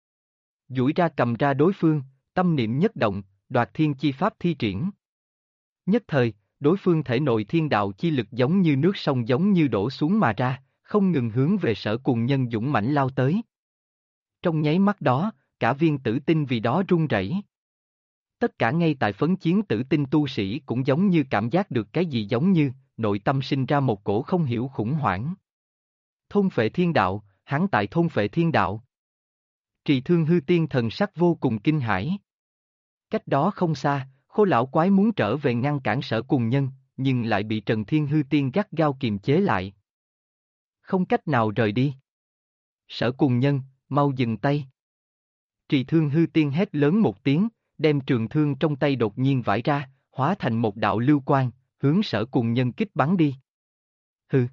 Duỗi ra cầm ra đối phương, tâm niệm nhất động, đoạt thiên chi pháp thi triển. Nhất thời, đối phương thể nội thiên đạo chi lực giống như nước sông giống như đổ xuống mà ra, không ngừng hướng về Sở Cùng Nhân dũng mãnh lao tới. Trong nháy mắt đó, cả viên tử tinh vì đó run rẩy. Tất cả ngay tại phấn chiến tử tinh tu sĩ cũng giống như cảm giác được cái gì giống như, nội tâm sinh ra một cổ không hiểu khủng hoảng. Thôn phệ thiên đạo, hắn tại thôn phệ thiên đạo. Trì Thương Hư Tiên thần sắc vô cùng kinh hãi. Cách đó không xa, Khô lão quái muốn trở về ngăn cản Sở Cùng Nhân, nhưng lại bị Trần Thiên Hư Tiên gắt gao kiềm chế lại. Không cách nào rời đi. Sở Cùng Nhân, mau dừng tay. Trì Thương Hư Tiên hét lớn một tiếng, đem trường thương trong tay đột nhiên vãi ra, hóa thành một đạo lưu quang, hướng Sở Cùng Nhân kích bắn đi. Hừ.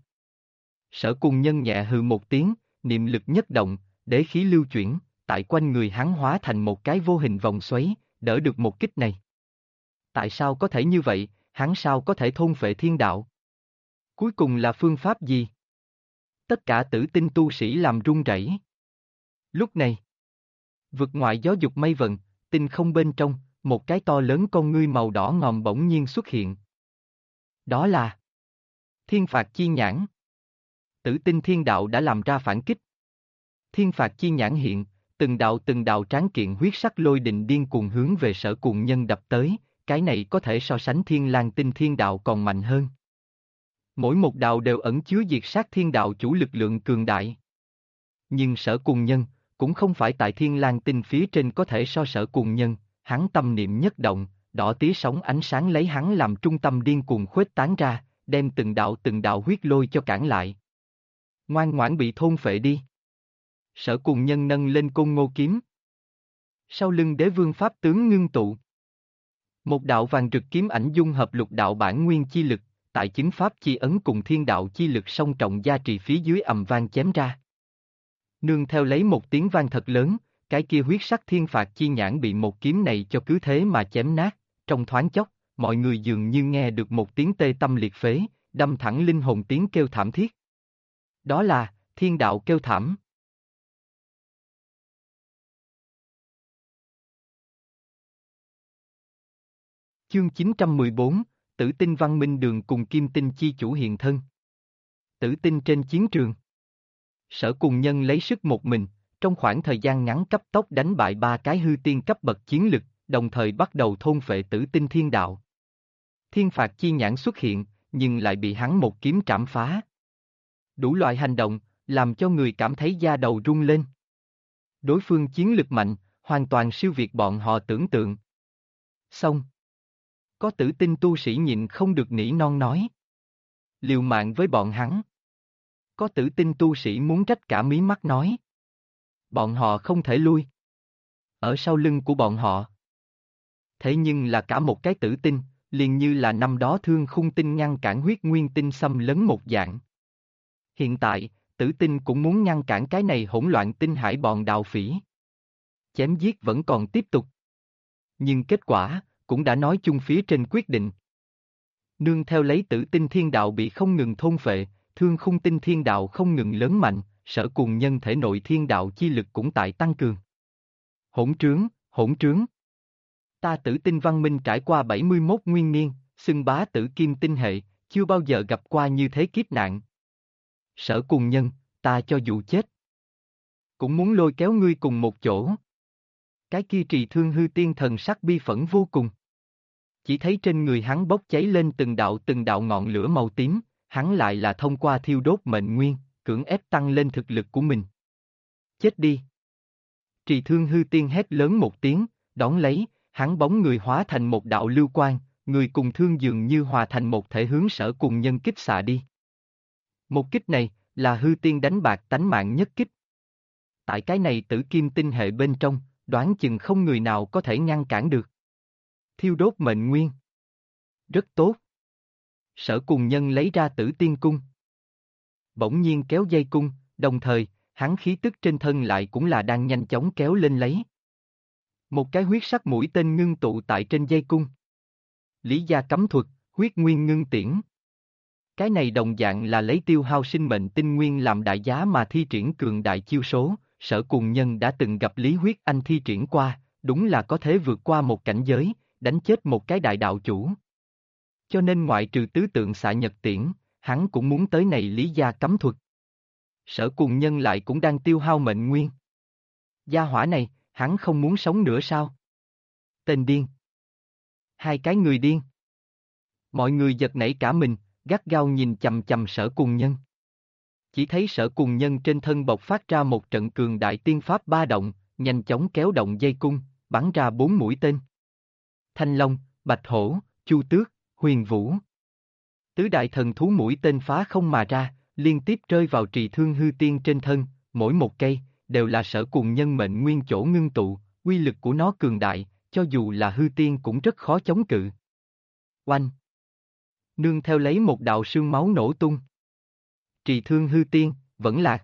Sở Cùng Nhân nhẹ hừ một tiếng, niệm lực nhất động, đế khí lưu chuyển, tại quanh người hắn hóa thành một cái vô hình vòng xoáy, đỡ được một kích này. Tại sao có thể như vậy, hắn sao có thể thôn phệ thiên đạo? Cuối cùng là phương pháp gì? Tất cả tử tinh tu sĩ làm run rẩy. Lúc này, vực ngoại gió dục mây vần, tinh không bên trong, một cái to lớn con ngươi màu đỏ ngòm bỗng nhiên xuất hiện. Đó là Thiên Phạt Chi Nhãn. Tử tinh thiên đạo đã làm ra phản kích. Thiên Phạt Chi Nhãn hiện, từng đạo tráng kiện huyết sắc lôi đình điên cuồng hướng về Sở Cùng Nhân đập tới, cái này có thể so sánh Thiên Lang Tinh thiên đạo còn mạnh hơn. Mỗi một đạo đều ẩn chứa diệt sát thiên đạo chủ lực lượng cường đại. Nhưng Sở Cùng Nhân, cũng không phải tại Thiên Lang Tinh phía trên có thể so Sở Cùng Nhân, hắn tâm niệm nhất động, đỏ tía sóng ánh sáng lấy hắn làm trung tâm điên cuồng khuếch tán ra, đem từng đạo huyết lôi cho cản lại. Ngoan ngoãn bị thôn phệ đi. Sở Cùng Nhân nâng lên Côn Ngô kiếm. Sau lưng Đế Vương pháp tướng ngưng tụ. Một đạo vàng rực kiếm ảnh dung hợp lục đạo bản nguyên chi lực, tại chứng pháp chi ấn cùng thiên đạo chi lực song trọng gia trì phía dưới ầm vang chém ra. Nương theo lấy một tiếng vang thật lớn, cái kia huyết sắc thiên phạt chi nhãn bị một kiếm này cho cứ thế mà chém nát, trong thoáng chốc, mọi người dường như nghe được một tiếng tê tâm liệt phế, đâm thẳng linh hồn tiếng kêu thảm thiết. Đó là thiên đạo kêu thảm. Chương 914, Tử Tinh Văn Minh Đường cùng Kim Tinh Chi Chủ hiện thân. Tử Tinh trên chiến trường. Sở Cùng Nhân lấy sức một mình, trong khoảng thời gian ngắn cấp tốc đánh bại 3 cái hư tiên cấp bậc chiến lực, đồng thời bắt đầu thôn phệ Tử Tinh thiên đạo. Thiên Phạt Chi Nhãn xuất hiện, nhưng lại bị hắn một kiếm trảm phá. Đủ loại hành động, làm cho người cảm thấy da đầu rung lên. Đối phương chiến lực mạnh, hoàn toàn siêu việt bọn họ tưởng tượng. Xong. Có tử tinh tu sĩ nhịn không được nỉ non nói. Liều mạng với bọn hắn. Có tử tinh tu sĩ muốn trách cả mí mắt nói. Bọn họ không thể lui. Ở sau lưng của bọn họ. Thế nhưng là cả một cái tử tinh, liền như là năm đó Thương Khung Tinh ngăn cản huyết nguyên tinh xâm lấn một dạng. Hiện tại, tử tinh cũng muốn ngăn cản cái này hỗn loạn tinh hải bọn đạo phỉ. Chém giết vẫn còn tiếp tục. Nhưng kết quả, cũng đã nói chung phía trên quyết định. Nương theo lấy tử tinh thiên đạo bị không ngừng thôn phệ, Thương Khung Tinh thiên đạo không ngừng lớn mạnh, Sở Cùng Nhân thể nội thiên đạo chi lực cũng tại tăng cường. Hỗn trướng, hỗn trướng. Ta Tử Tinh văn minh trải qua 71 nguyên niên, xưng bá tử kim tinh hệ, chưa bao giờ gặp qua như thế kiếp nạn. Sở Cùng Nhân, ta cho dù chết, cũng muốn lôi kéo ngươi cùng một chỗ. Cái kia Trì Thương Hư Tiên thần sắc bi phẫn vô cùng. Chỉ thấy trên người hắn bốc cháy lên từng đạo ngọn lửa màu tím, hắn lại là thông qua thiêu đốt mệnh nguyên, cưỡng ép tăng lên thực lực của mình. Chết đi. Trì Thương Hư Tiên hét lớn một tiếng, đón lấy, hắn bóng người hóa thành một đạo lưu quang, người cùng thương dường như hòa thành một thể hướng Sở Cùng Nhân kích xạ đi. Một kích này, là hư tiên đánh bạc tánh mạng nhất kích. Tại cái này tử kim tinh hệ bên trong, đoán chừng không người nào có thể ngăn cản được. Thiêu đốt mệnh nguyên. Rất tốt. Sở Cùng Nhân lấy ra Tử Tiên Cung. Bỗng nhiên kéo dây cung, đồng thời, hắn khí tức trên thân lại cũng là đang nhanh chóng kéo lên lấy. Một cái huyết sắc mũi tên ngưng tụ tại trên dây cung. Lý gia cấm thuật, huyết nguyên ngưng tiễn. Cái này đồng dạng là lấy tiêu hao sinh mệnh tinh nguyên làm đại giá mà thi triển cường đại chiêu số, Sở Cùng Nhân đã từng gặp Lý Huyết Anh thi triển qua, đúng là có thể vượt qua một cảnh giới, đánh chết một cái đại đạo chủ. Cho nên ngoại trừ tứ tượng xạ nhật tiễn, hắn cũng muốn tới này Lý gia cấm thuật. Sở Cùng Nhân lại cũng đang tiêu hao mệnh nguyên. Gia hỏa này, hắn không muốn sống nữa sao? Tên điên. Hai cái người điên. Mọi người giật nảy cả mình, gắt gao nhìn chằm chằm Sở Cùng Nhân. Chỉ thấy Sở Cùng Nhân trên thân bộc phát ra một trận cường đại tiên pháp ba động, nhanh chóng kéo động dây cung, bắn ra 4 mũi tên. Thanh Long, Bạch Hổ, Chu Tước, Huyền Vũ. Tứ đại thần thú mũi tên phá không mà ra, liên tiếp rơi vào Trì Thương Hư Tiên trên thân, mỗi một cây, đều là Sở Cùng Nhân mệnh nguyên chỗ ngưng tụ, uy lực của nó cường đại, cho dù là hư tiên cũng rất khó chống cự. Oanh! Nương theo lấy một đạo sương máu nổ tung. Trì Thương Hư Tiên, vẫn lạc.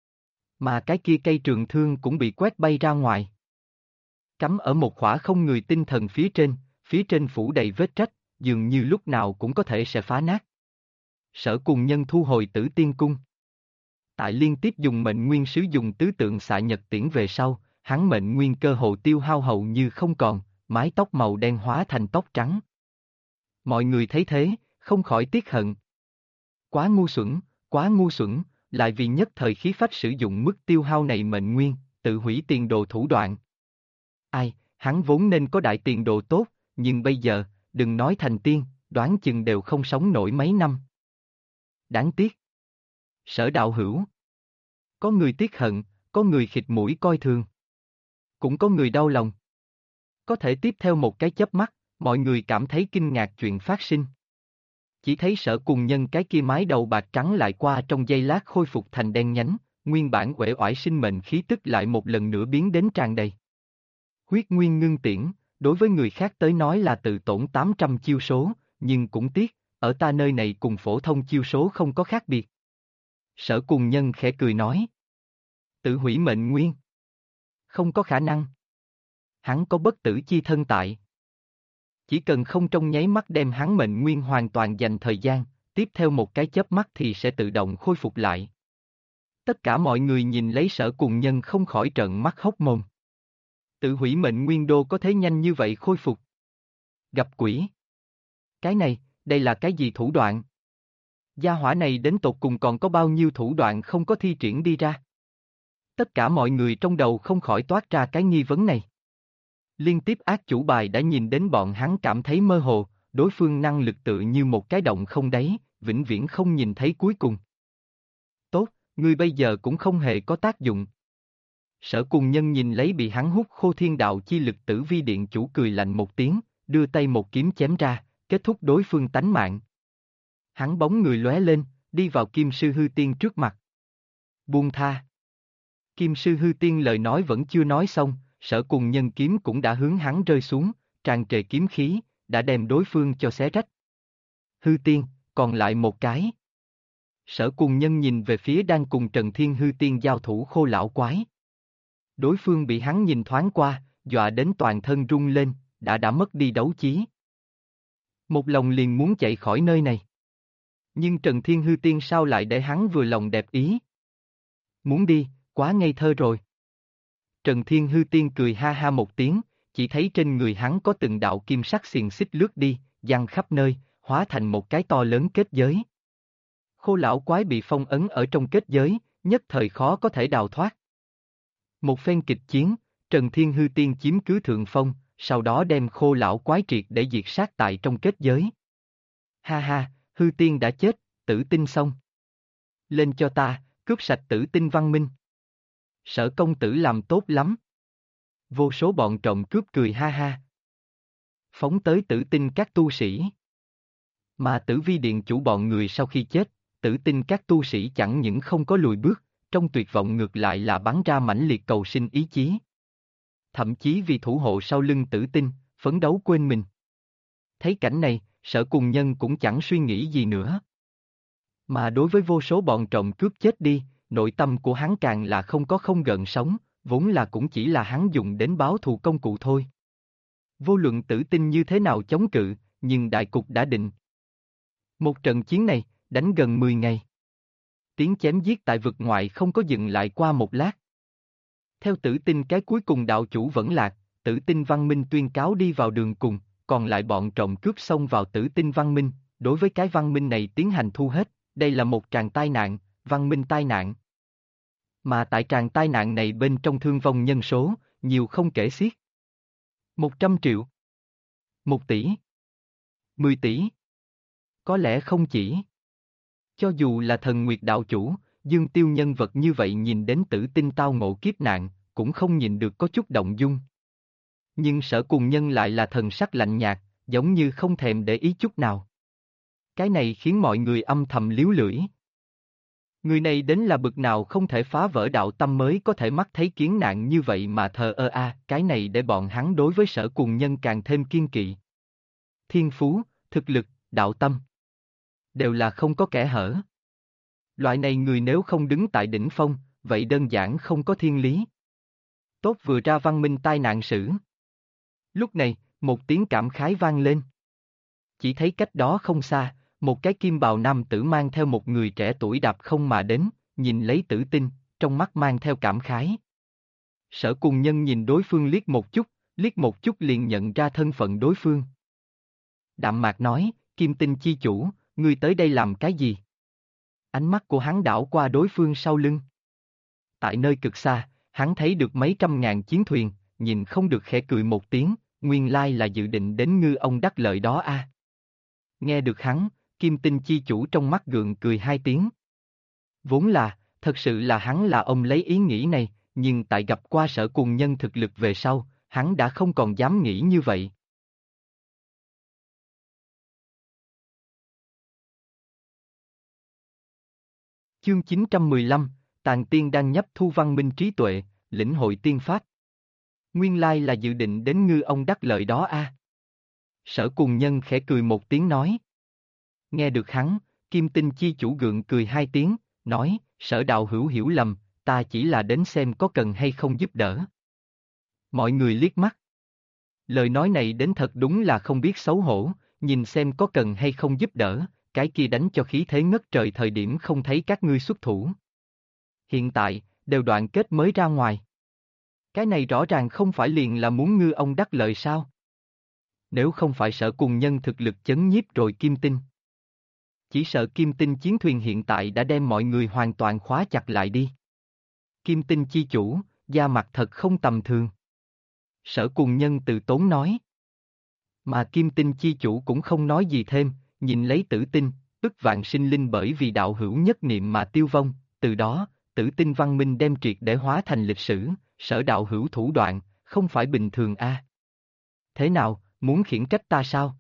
Mà cái kia cây trường thương cũng bị quét bay ra ngoài. Cắm ở một khỏa không người tinh thần phía trên phủ đầy vết rách, dường như lúc nào cũng có thể sẽ phá nát. Sở Cùng Nhân thu hồi Tử Tiên Cung. Tại liên tiếp dùng mệnh nguyên sử dụng tứ tượng xạ nhật tiễn về sau, hắn mệnh nguyên cơ hồ tiêu hao hầu như không còn, mái tóc màu đen hóa thành tóc trắng. Mọi người thấy thế, không khỏi tiếc hận. Quá ngu xuẩn, lại vì nhất thời khí phách sử dụng mức tiêu hao này mệnh nguyên, tự hủy tiền đồ thủ đoạn. Ai, hắn vốn nên có đại tiền đồ tốt, nhưng bây giờ, đừng nói thành tiên, đoán chừng đều không sống nổi mấy năm. Đáng tiếc. Sở đạo hữu. Có người tiếc hận, có người khịt mũi coi thường. Cũng có người đau lòng. Có thể tiếp theo một cái chớp mắt, mọi người cảm thấy kinh ngạc chuyện phát sinh. Chỉ thấy Sở Cùng Nhân cái kia mái đầu bạc trắng lại qua trong giây lát khôi phục thành đen nhánh, nguyên bản uể oải sinh mệnh khí tức lại một lần nữa biến đến tràn đầy. Huyết nguyên ngưng tiễn, đối với người khác tới nói là tự tổn 800 chiêu số, nhưng cũng tiếc, ở ta nơi này cùng phổ thông chiêu số không có khác biệt. Sở Cùng Nhân khẽ cười nói. Tự hủy mệnh nguyên. Không có khả năng. Hắn có bất tử chi thân tại. Chỉ cần không trong nháy mắt đem hắn mệnh nguyên hoàn toàn dành thời gian, tiếp theo một cái chớp mắt thì sẽ tự động khôi phục lại. Tất cả mọi người nhìn lấy Sở Cùng Nhân không khỏi trợn mắt hốc mồm. Tự hủy mệnh nguyên đô có thể nhanh như vậy khôi phục. Gặp quỷ. Cái này, đây là cái gì thủ đoạn? Gia hỏa này đến tột cùng còn có bao nhiêu thủ đoạn không có thi triển đi ra? Tất cả mọi người trong đầu không khỏi toát ra cái nghi vấn này. Liên tiếp ác chủ bài đã nhìn đến bọn hắn cảm thấy mơ hồ, đối phương năng lực tự như một cái động không đáy, vĩnh viễn không nhìn thấy cuối cùng. Tốt, ngươi bây giờ cũng không hề có tác dụng. Sở Cùng Nhân nhìn lấy bị hắn hút khô thiên đạo chi lực Tử Vi Điện chủ cười lạnh một tiếng, đưa tay một kiếm chém ra, kết thúc đối phương tánh mạng. Hắn bóng người lóe lên, đi vào Kim Sư Hư Tiên trước mặt. Buông tha. Kim Sư Hư Tiên lời nói vẫn chưa nói xong, Sở Cùng Nhân kiếm cũng đã hướng hắn rơi xuống, tràn trề kiếm khí, đã đem đối phương cho xé rách. Hư Tiên, còn lại một cái. Sở Cùng Nhân nhìn về phía đang cùng Trần Thiên Hư Tiên giao thủ Khô Lão Quái. Đối phương bị hắn nhìn thoáng qua, dọa đến toàn thân rung lên, đã mất đi đấu chí. Một lòng liền muốn chạy khỏi nơi này. Nhưng Trần Thiên Hư Tiên sao lại để hắn vừa lòng đẹp ý? Muốn đi, quá ngây thơ rồi. Trần Thiên Hư Tiên cười ha ha một tiếng, chỉ thấy trên người hắn có từng đạo kim sắc xiềng xích lướt đi, giăng khắp nơi, hóa thành một cái to lớn kết giới. Khô Lão Quái bị phong ấn ở trong kết giới, nhất thời khó có thể đào thoát. Một phen kịch chiến, Trần Thiên Hư Tiên chiếm cứ thượng phong, sau đó đem Khô Lão Quái triệt để diệt sát tại trong kết giới. Ha ha, Hư Tiên đã chết, tử tinh xong. Lên cho ta, cướp sạch tử tinh văn minh. Sở công tử làm tốt lắm. Vô số bọn trộm cướp cười ha ha. phóng tới Tử Tinh các tu sĩ. Mà Tử Vi Điện chủ bọn người sau khi chết, Tử Tinh các tu sĩ chẳng những không có lùi bước, trong tuyệt vọng ngược lại là bắn ra mãnh liệt cầu sinh ý chí. Thậm chí vì thủ hộ sau lưng Tử Tinh, phấn đấu quên mình. Thấy cảnh này, Sở Cùng Nhân cũng chẳng suy nghĩ gì nữa. Mà đối với vô số bọn trộm cướp chết đi, nội tâm của hắn càng là không gợn sóng, vốn là cũng chỉ là hắn dùng đến báo thù công cụ thôi. Vô luận Tử Tinh như thế nào chống cự, nhưng đại cục đã định. Một trận chiến này, đánh gần 10 ngày. Tiếng chém giết tại vực ngoại không có dừng lại qua một lát. Theo Tử Tinh cái cuối cùng đạo chủ vẫn lạc, Tử Tinh Văn Minh tuyên cáo đi vào đường cùng, còn lại bọn trộm cướp xông vào Tử Tinh Văn Minh, đối với cái văn minh này tiến hành thu hết, đây là một tràng tai nạn, văn minh tai nạn. Mà tại tràng tai nạn này bên trong thương vong nhân số, nhiều không kể xiết. 100 triệu, 1 tỷ, 10 tỷ. Có lẽ không chỉ. Cho dù là thần Nguyệt đạo chủ, Dương Tiêu nhân vật như vậy nhìn đến Tử Tinh tao ngộ kiếp nạn, cũng không nhìn được có chút động dung. Nhưng Sở Cùng Nhân lại là thần sắc lạnh nhạt, giống như không thèm để ý chút nào. Cái này khiến mọi người âm thầm líu lưỡi. Người này đến là bực nào không thể phá vỡ đạo tâm mới có thể mắt thấy kiến nạn như vậy mà thờ ơ cái này để bọn hắn đối với Sở Cùng Nhân càng thêm kiên kỵ. Thiên phú, thực lực, đạo tâm đều là không có kẽ hở. Loại này người nếu không đứng tại đỉnh phong, vậy đơn giản không có thiên lý. Tốt vừa ra văn minh tai nạn sử. Lúc này, một tiếng cảm khái vang lên. Chỉ thấy cách đó không xa, một cái kim bào nam tử mang theo một người trẻ tuổi đạp không mà đến, nhìn lấy Tử Tinh, trong mắt mang theo cảm khái. Sở Cùng Nhân nhìn đối phương liếc một chút liền nhận ra thân phận đối phương. Đạm mạc nói, Kim Tinh chi chủ, ngươi tới đây làm cái gì? Ánh mắt của hắn đảo qua đối phương sau lưng. Tại nơi cực xa, hắn thấy được mấy trăm ngàn chiến thuyền, nhìn không được khẽ cười một tiếng, nguyên lai là dự định đến ngư ông đắc lợi đó Nghe được hắn, Kim Tinh chi chủ trong mắt gượng cười hai tiếng. Vốn là, thật sự là hắn là ông lấy ý nghĩ này, nhưng tại gặp qua Sở Cùng Nhân thực lực về sau, hắn đã không còn dám nghĩ như vậy. Chương 915, Tàn Tiên đang nhấp thu văn minh trí tuệ, lĩnh hội tiên pháp. Nguyên lai là dự định đến ngư ông đắc lợi đó Sở Cùng Nhân khẽ cười một tiếng nói. Nghe được hắn, Kim Tinh chi chủ gượng cười hai tiếng, nói, Sở đạo hữu hiểu lầm, ta chỉ là đến xem có cần hay không giúp đỡ. Mọi người liếc mắt. Lời nói này đến thật đúng là không biết xấu hổ, nhìn xem có cần hay không giúp đỡ, cái kia đánh cho khí thế ngất trời thời điểm không thấy các ngươi xuất thủ. Hiện tại, đều đoạn kết mới ra ngoài. Cái này rõ ràng không phải liền là muốn ngư ông đắc lợi sao? Nếu không phải Sở Cùng Nhân thực lực chấn nhiếp rồi Kim Tinh. Chỉ sợ Kim Tinh chiến thuyền hiện tại đã đem mọi người hoàn toàn khóa chặt lại đi. Kim Tinh chi chủ, da mặt thật không tầm thường. Sở Cùng Nhân từ tốn nói. Mà Kim Tinh chi chủ cũng không nói gì thêm, nhìn lấy Tử Tinh, ức vạn sinh linh bởi vì đạo hữu nhất niệm mà tiêu vong, từ đó, Tử Tinh văn minh đem triệt để hóa thành lịch sử, Sở đạo hữu thủ đoạn, không phải bình thường Thế nào, muốn khiển trách ta sao?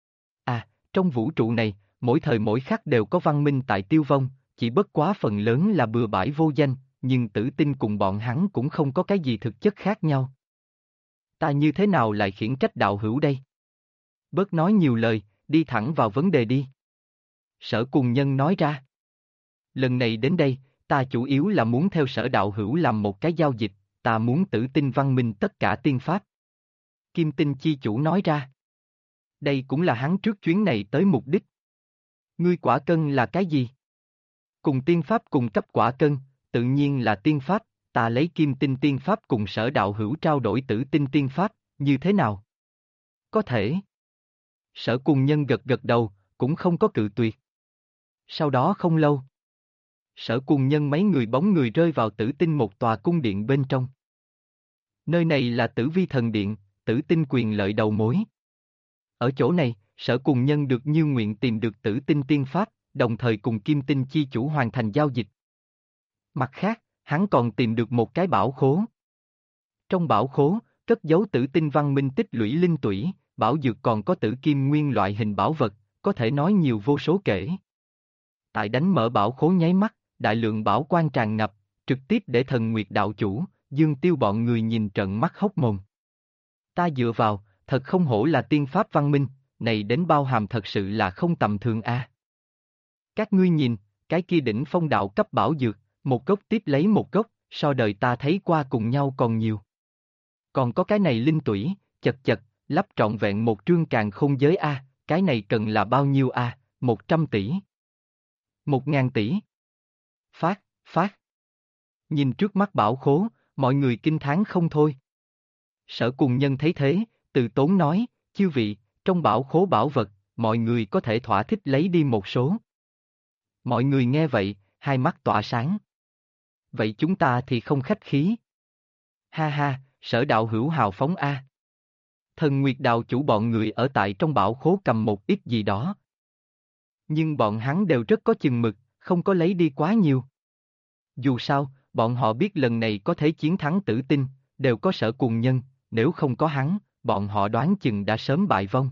Trong vũ trụ này, mỗi thời mỗi khắc đều có văn minh tại tiêu vong, chỉ bất quá phần lớn là bừa bãi vô danh, nhưng Tử Tinh cùng bọn hắn cũng không có cái gì thực chất khác nhau. Ta như thế nào lại khiển trách đạo hữu đây? Bớt nói nhiều lời, đi thẳng vào vấn đề đi. Sở Cùng Nhân nói ra. Lần này đến đây, ta chủ yếu là muốn theo Sở đạo hữu làm một cái giao dịch, ta muốn Tử Tinh văn minh tất cả tiên pháp. Kim Tinh chi chủ nói ra. Đây cũng là hắn trước chuyến này tới mục đích. Ngươi quả cân là cái gì? Cùng tiên pháp cùng cấp quả cân, tự nhiên là tiên pháp, ta lấy Kim Tinh tiên pháp cùng Sở đạo hữu trao đổi Tử Tinh tiên pháp, như thế nào? Có thể. Sở Cùng Nhân gật gật đầu, cũng không có cự tuyệt. Sau đó không lâu, Sở Cùng Nhân mấy người bóng người rơi vào Tử Tinh một tòa cung điện bên trong. Nơi này là Tử Vi Thần Điện, Tử Tinh quyền lợi đầu mối. Ở chỗ này, Sở Cùng Nhân được như nguyện tìm được Tử Tinh tiên pháp, đồng thời cùng Kim Tinh chi chủ hoàn thành giao dịch. Mặt khác, hắn còn tìm được một cái bảo khố. Trong bảo khố, cất giấu Tử Tinh văn minh tích lũy linh tủy, bảo dược còn có tử kim nguyên loại hình bảo vật, có thể nói nhiều vô số kể. Tại đánh mở bảo khố nháy mắt, đại lượng bảo quan tràn ngập, trực tiếp để Thần Nguyệt đạo chủ, Dương Tiêu bọn người nhìn trợn mắt hốc mồm. Ta dựa vào, thật không hổ là tiên pháp văn minh, này đến bao hàm thật sự là không tầm thường a. Các ngươi nhìn, cái kia đỉnh phong đạo cấp bảo dược, một gốc tiếp lấy một gốc, so đời ta thấy qua cùng nhau còn nhiều. Còn có cái này linh tủy, chật chật, lắp trọn vẹn một trương càn khôn giới a, cái này cần là bao nhiêu a, 100 tỷ. 1.000 tỷ. Phát. Nhìn trước mắt bảo khố, mọi người kinh thán không thôi. Sở Cùng Nhân thấy thế, từ tốn nói, chư vị, trong bảo khố bảo vật, mọi người có thể thỏa thích lấy đi một số. Mọi người nghe vậy, hai mắt tỏa sáng. Vậy chúng ta thì không khách khí. Ha ha, Sở đạo hữu hào phóng a. Thần Nguyệt đạo chủ bọn người ở tại trong bảo khố cầm một ít gì đó. Nhưng bọn hắn đều rất có chừng mực, không có lấy đi quá nhiều. Dù sao, bọn họ biết lần này có thể chiến thắng Tử Tinh, đều có Sở Cùng Nhân, nếu không có hắn, bọn họ đoán chừng đã sớm bại vong.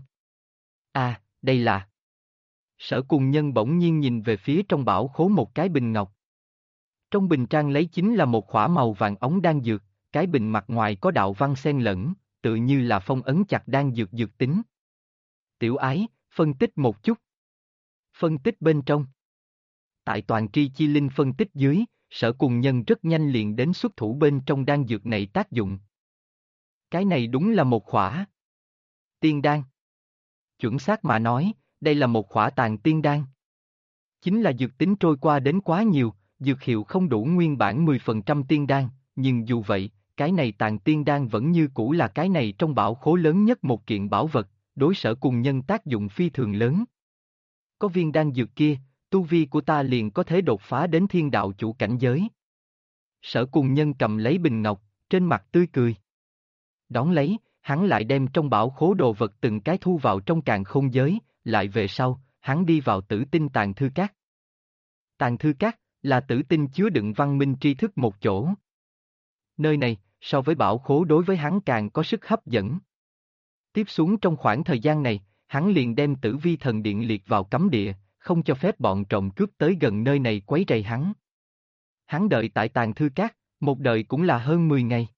À, đây là... Sở Cùng Nhân bỗng nhiên nhìn về phía trong bảo khố một cái bình ngọc. Trong bình trang lấy chính là một khỏa màu vàng óng đan dược, cái bình mặt ngoài có đạo văn xen lẫn, tự như là phong ấn chặt đan dược dược tính. Tiểu ái, phân tích một chút. Phân tích bên trong. Tại toàn tri chi linh phân tích dưới, Sở Cùng Nhân rất nhanh liền đến xuất thủ bên trong đan dược này tác dụng. Cái này đúng là một khỏa tiên đan. Chuẩn xác mà nói, đây là một khỏa tàn tiên đan. Chính là dược tính trôi qua đến quá nhiều, dược hiệu không đủ nguyên bản 10% tiên đan, nhưng dù vậy, cái này tàn tiên đan vẫn như cũ là cái này trong bảo khố lớn nhất một kiện bảo vật, đối Sở Cùng Nhân tác dụng phi thường lớn. Có viên đan dược kia, tu vi của ta liền có thể đột phá đến thiên đạo chủ cảnh giới. Sở Cùng Nhân cầm lấy bình ngọc, trên mặt tươi cười. Đón lấy, hắn lại đem trong bảo khố đồ vật từng cái thu vào trong càn khôn giới, lại về sau, hắn đi vào Tử Tinh tàng thư các. Tàng thư các là Tử Tinh chứa đựng văn minh tri thức một chỗ. Nơi này, so với bảo khố đối với hắn càng có sức hấp dẫn. Tiếp xuống trong khoảng thời gian này, hắn liền đem Tử Vi Thần Điện liệt vào cấm địa, không cho phép bọn trộm cướp tới gần nơi này quấy rầy hắn. Hắn đợi tại tàng thư các, một đời cũng là hơn 10 ngày.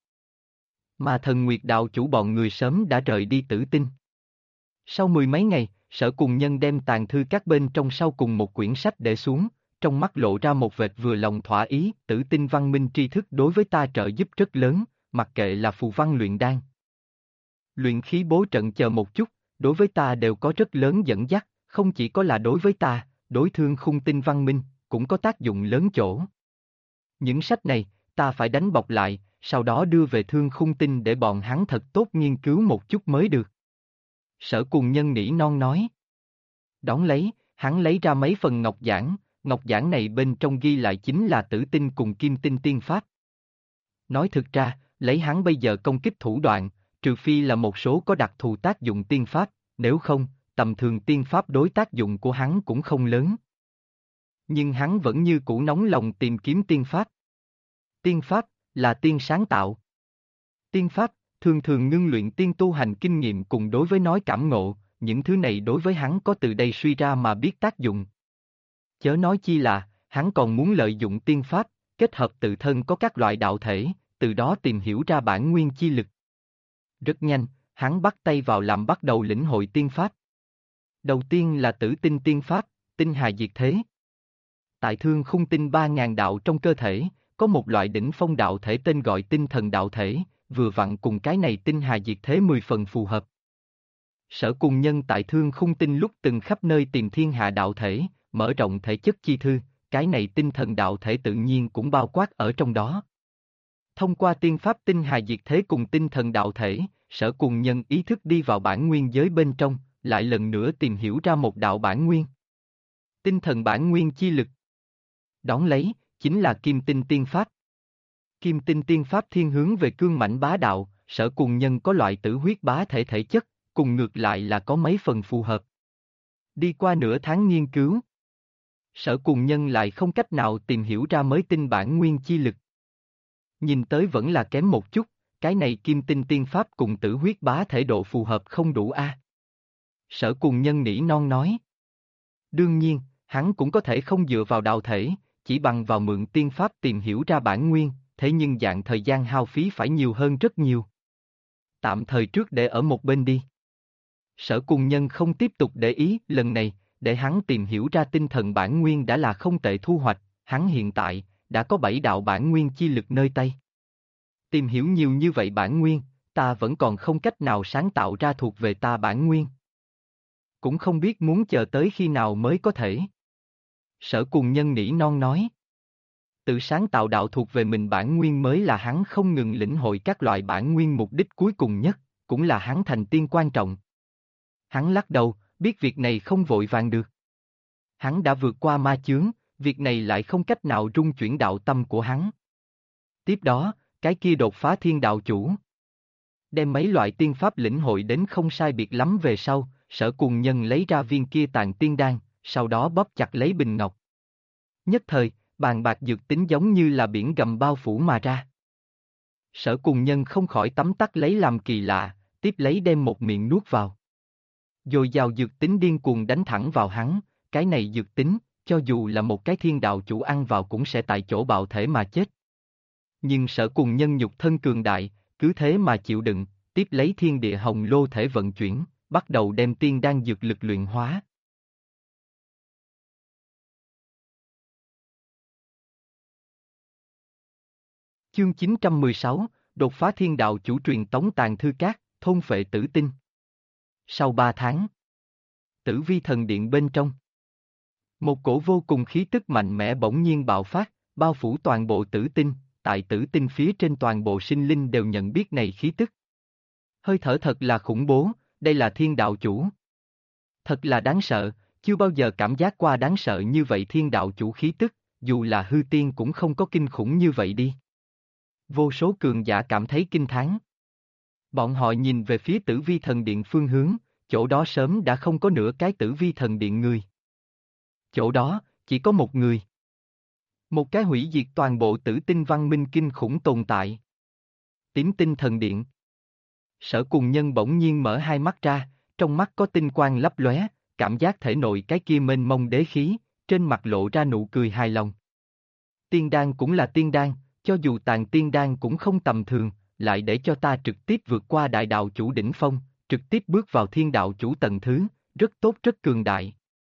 Mà Thần Nguyệt đạo chủ bọn người sớm đã rời đi Tử Tinh. Sau 10 mấy ngày, Sở Cùng Nhân đem tàng thư các bên trong sau cùng một quyển sách để xuống, trong mắt lộ ra một vệt vừa lòng thỏa ý, Tử Tinh văn minh tri thức đối với ta trợ giúp rất lớn, mặc kệ là phù văn luyện đan, luyện khí bố trận chờ một chút, đối với ta đều có rất lớn dẫn dắt, không chỉ có là đối với ta, đối Thương Khung Tinh văn minh, cũng có tác dụng lớn chỗ. Những sách này, ta phải đánh bọc lại, sau đó đưa về Thương Khung Tinh để bọn hắn thật tốt nghiên cứu một chút mới được. Sở Cùng Nhân nỉ non nói. Đón lấy, hắn lấy ra mấy phần ngọc giản này bên trong ghi lại chính là Tử Tinh cùng Kim Tinh tiên pháp. Nói thực ra, lấy hắn bây giờ công kích thủ đoạn, trừ phi là một số có đặc thù tác dụng tiên pháp, nếu không, tầm thường tiên pháp đối tác dụng của hắn cũng không lớn. Nhưng hắn vẫn như cũ nóng lòng tìm kiếm tiên pháp. Tiên pháp là tiên sáng tạo. Tiên pháp thường thường ngưng luyện tiên tu hành kinh nghiệm cùng đối với nói cảm ngộ, những thứ này đối với hắn có từ đây suy ra mà biết tác dụng. Chớ nói chi là, hắn còn muốn lợi dụng tiên pháp, kết hợp tự thân có các loại đạo thể, từ đó tìm hiểu ra bản nguyên chi lực. Rất nhanh, hắn bắt tay vào làm bắt đầu lĩnh hội tiên pháp. Đầu tiên là Tử Tinh tiên pháp, tinh hà diệt thế. Tại Thương Khung Tinh 3.000 đạo trong cơ thể, có một loại đỉnh phong đạo thể tên gọi tinh thần đạo thể, vừa vặn cùng cái này tinh hà diệt thế 10 phần phù hợp. Sở Cùng Nhân tại Thương Khung Tinh lúc từng khắp nơi tìm thiên hạ đạo thể, mở rộng thể chất chi thư, cái này tinh thần đạo thể tự nhiên cũng bao quát ở trong đó. Thông qua tiên pháp tinh hà diệt thế cùng tinh thần đạo thể, Sở Cùng Nhân ý thức đi vào bản nguyên giới bên trong, lại lần nữa tìm hiểu ra một đạo bản nguyên. Tinh thần bản nguyên chi lực. Đón lấy, chính là Kim Tinh tiên pháp. Kim Tinh tiên pháp thiên hướng về cương mãnh bá đạo, Sở Cùng Nhân có loại tử huyết bá thể thể chất, cùng ngược lại là có mấy phần phù hợp. Đi qua nửa tháng nghiên cứu, Sở Cùng Nhân lại không cách nào tìm hiểu ra mới tinh bản nguyên chi lực. Nhìn tới vẫn là kém một chút, cái này Kim Tinh tiên pháp cùng tử huyết bá thể độ phù hợp không đủ a. Sở Cùng Nhân nỉ non nói. Đương nhiên, hắn cũng có thể không dựa vào đạo thể, chỉ bằng vào mượn tiên pháp tìm hiểu ra bản nguyên, thế nhưng dạng thời gian hao phí phải nhiều hơn rất nhiều. Tạm thời trước để ở một bên đi. Sở Cùng Nhân không tiếp tục để ý, lần này, để hắn tìm hiểu ra tinh thần bản nguyên đã là không tệ thu hoạch, hắn hiện tại, đã có 7 đạo bản nguyên chi lực nơi tay. Tìm hiểu nhiều như vậy bản nguyên, ta vẫn còn không cách nào sáng tạo ra thuộc về ta bản nguyên. Cũng không biết muốn chờ tới khi nào mới có thể. Sở Cùng Nhân nỉ non nói. Tự sáng tạo đạo thuộc về mình bản nguyên mới là hắn không ngừng lĩnh hội các loại bản nguyên mục đích cuối cùng nhất, cũng là hắn thành tiên quan trọng. Hắn lắc đầu, biết việc này không vội vàng được. Hắn đã vượt qua ma chướng, việc này lại không cách nào rung chuyển đạo tâm của hắn. Tiếp đó, cái kia đột phá thiên đạo chủ. Đem mấy loại tiên pháp lĩnh hội đến không sai biệt lắm về sau, Sở Cùng Nhân lấy ra viên kia tàn tiên đan, sau đó bóp chặt lấy bình ngọc. Nhất thời, bàn bạc dược tính giống như là biển gầm bao phủ mà ra. Sở Cùng Nhân không khỏi tấm tắc lấy làm kỳ lạ, tiếp lấy đem một miệng nuốt vào. Dồi dào dược tính điên cuồng đánh thẳng vào hắn, cái này dược tính, cho dù là một cái thiên đạo chủ ăn vào cũng sẽ tại chỗ bạo thể mà chết. Nhưng Sở Cùng Nhân nhục thân cường đại, cứ thế mà chịu đựng, tiếp lấy thiên địa hồng lô thể vận chuyển, bắt đầu đem tiên đan dược lực luyện hóa. Chương 916, đột phá thiên đạo chủ truyền tống tàn thư cát, thôn phệ tử tinh. Sau 3 tháng, Tử Vi thần điện bên trong, một cổ vô cùng khí tức mạnh mẽ bỗng nhiên bạo phát, bao phủ toàn bộ tử tinh, tại tử tinh phía trên toàn bộ sinh linh đều nhận biết này khí tức. Hơi thở thật là khủng bố, đây là thiên đạo chủ. Thật là đáng sợ, chưa bao giờ cảm giác qua đáng sợ như vậy thiên đạo chủ khí tức, dù là hư tiên cũng không có kinh khủng như vậy đi. Vô số cường giả cảm thấy kinh thán. Bọn họ nhìn về phía Tử Vi thần điện phương hướng, chỗ đó sớm đã không có nửa cái Tử Vi thần điện người. Chỗ đó, chỉ có một người. Một cái hủy diệt toàn bộ tử tinh văn minh kinh khủng tồn tại. Tím tinh thần điện. Sở Cùng Nhân bỗng nhiên mở hai mắt ra, trong mắt có tinh quang lấp lóe, cảm giác thể nội cái kia mênh mông đế khí, trên mặt lộ ra nụ cười hài lòng. Tiên đan cũng là tiên đan, cho dù tàn tiên đan cũng không tầm thường, lại để cho ta trực tiếp vượt qua đại đạo chủ đỉnh phong, trực tiếp bước vào thiên đạo chủ tầng thứ, rất tốt rất cường đại.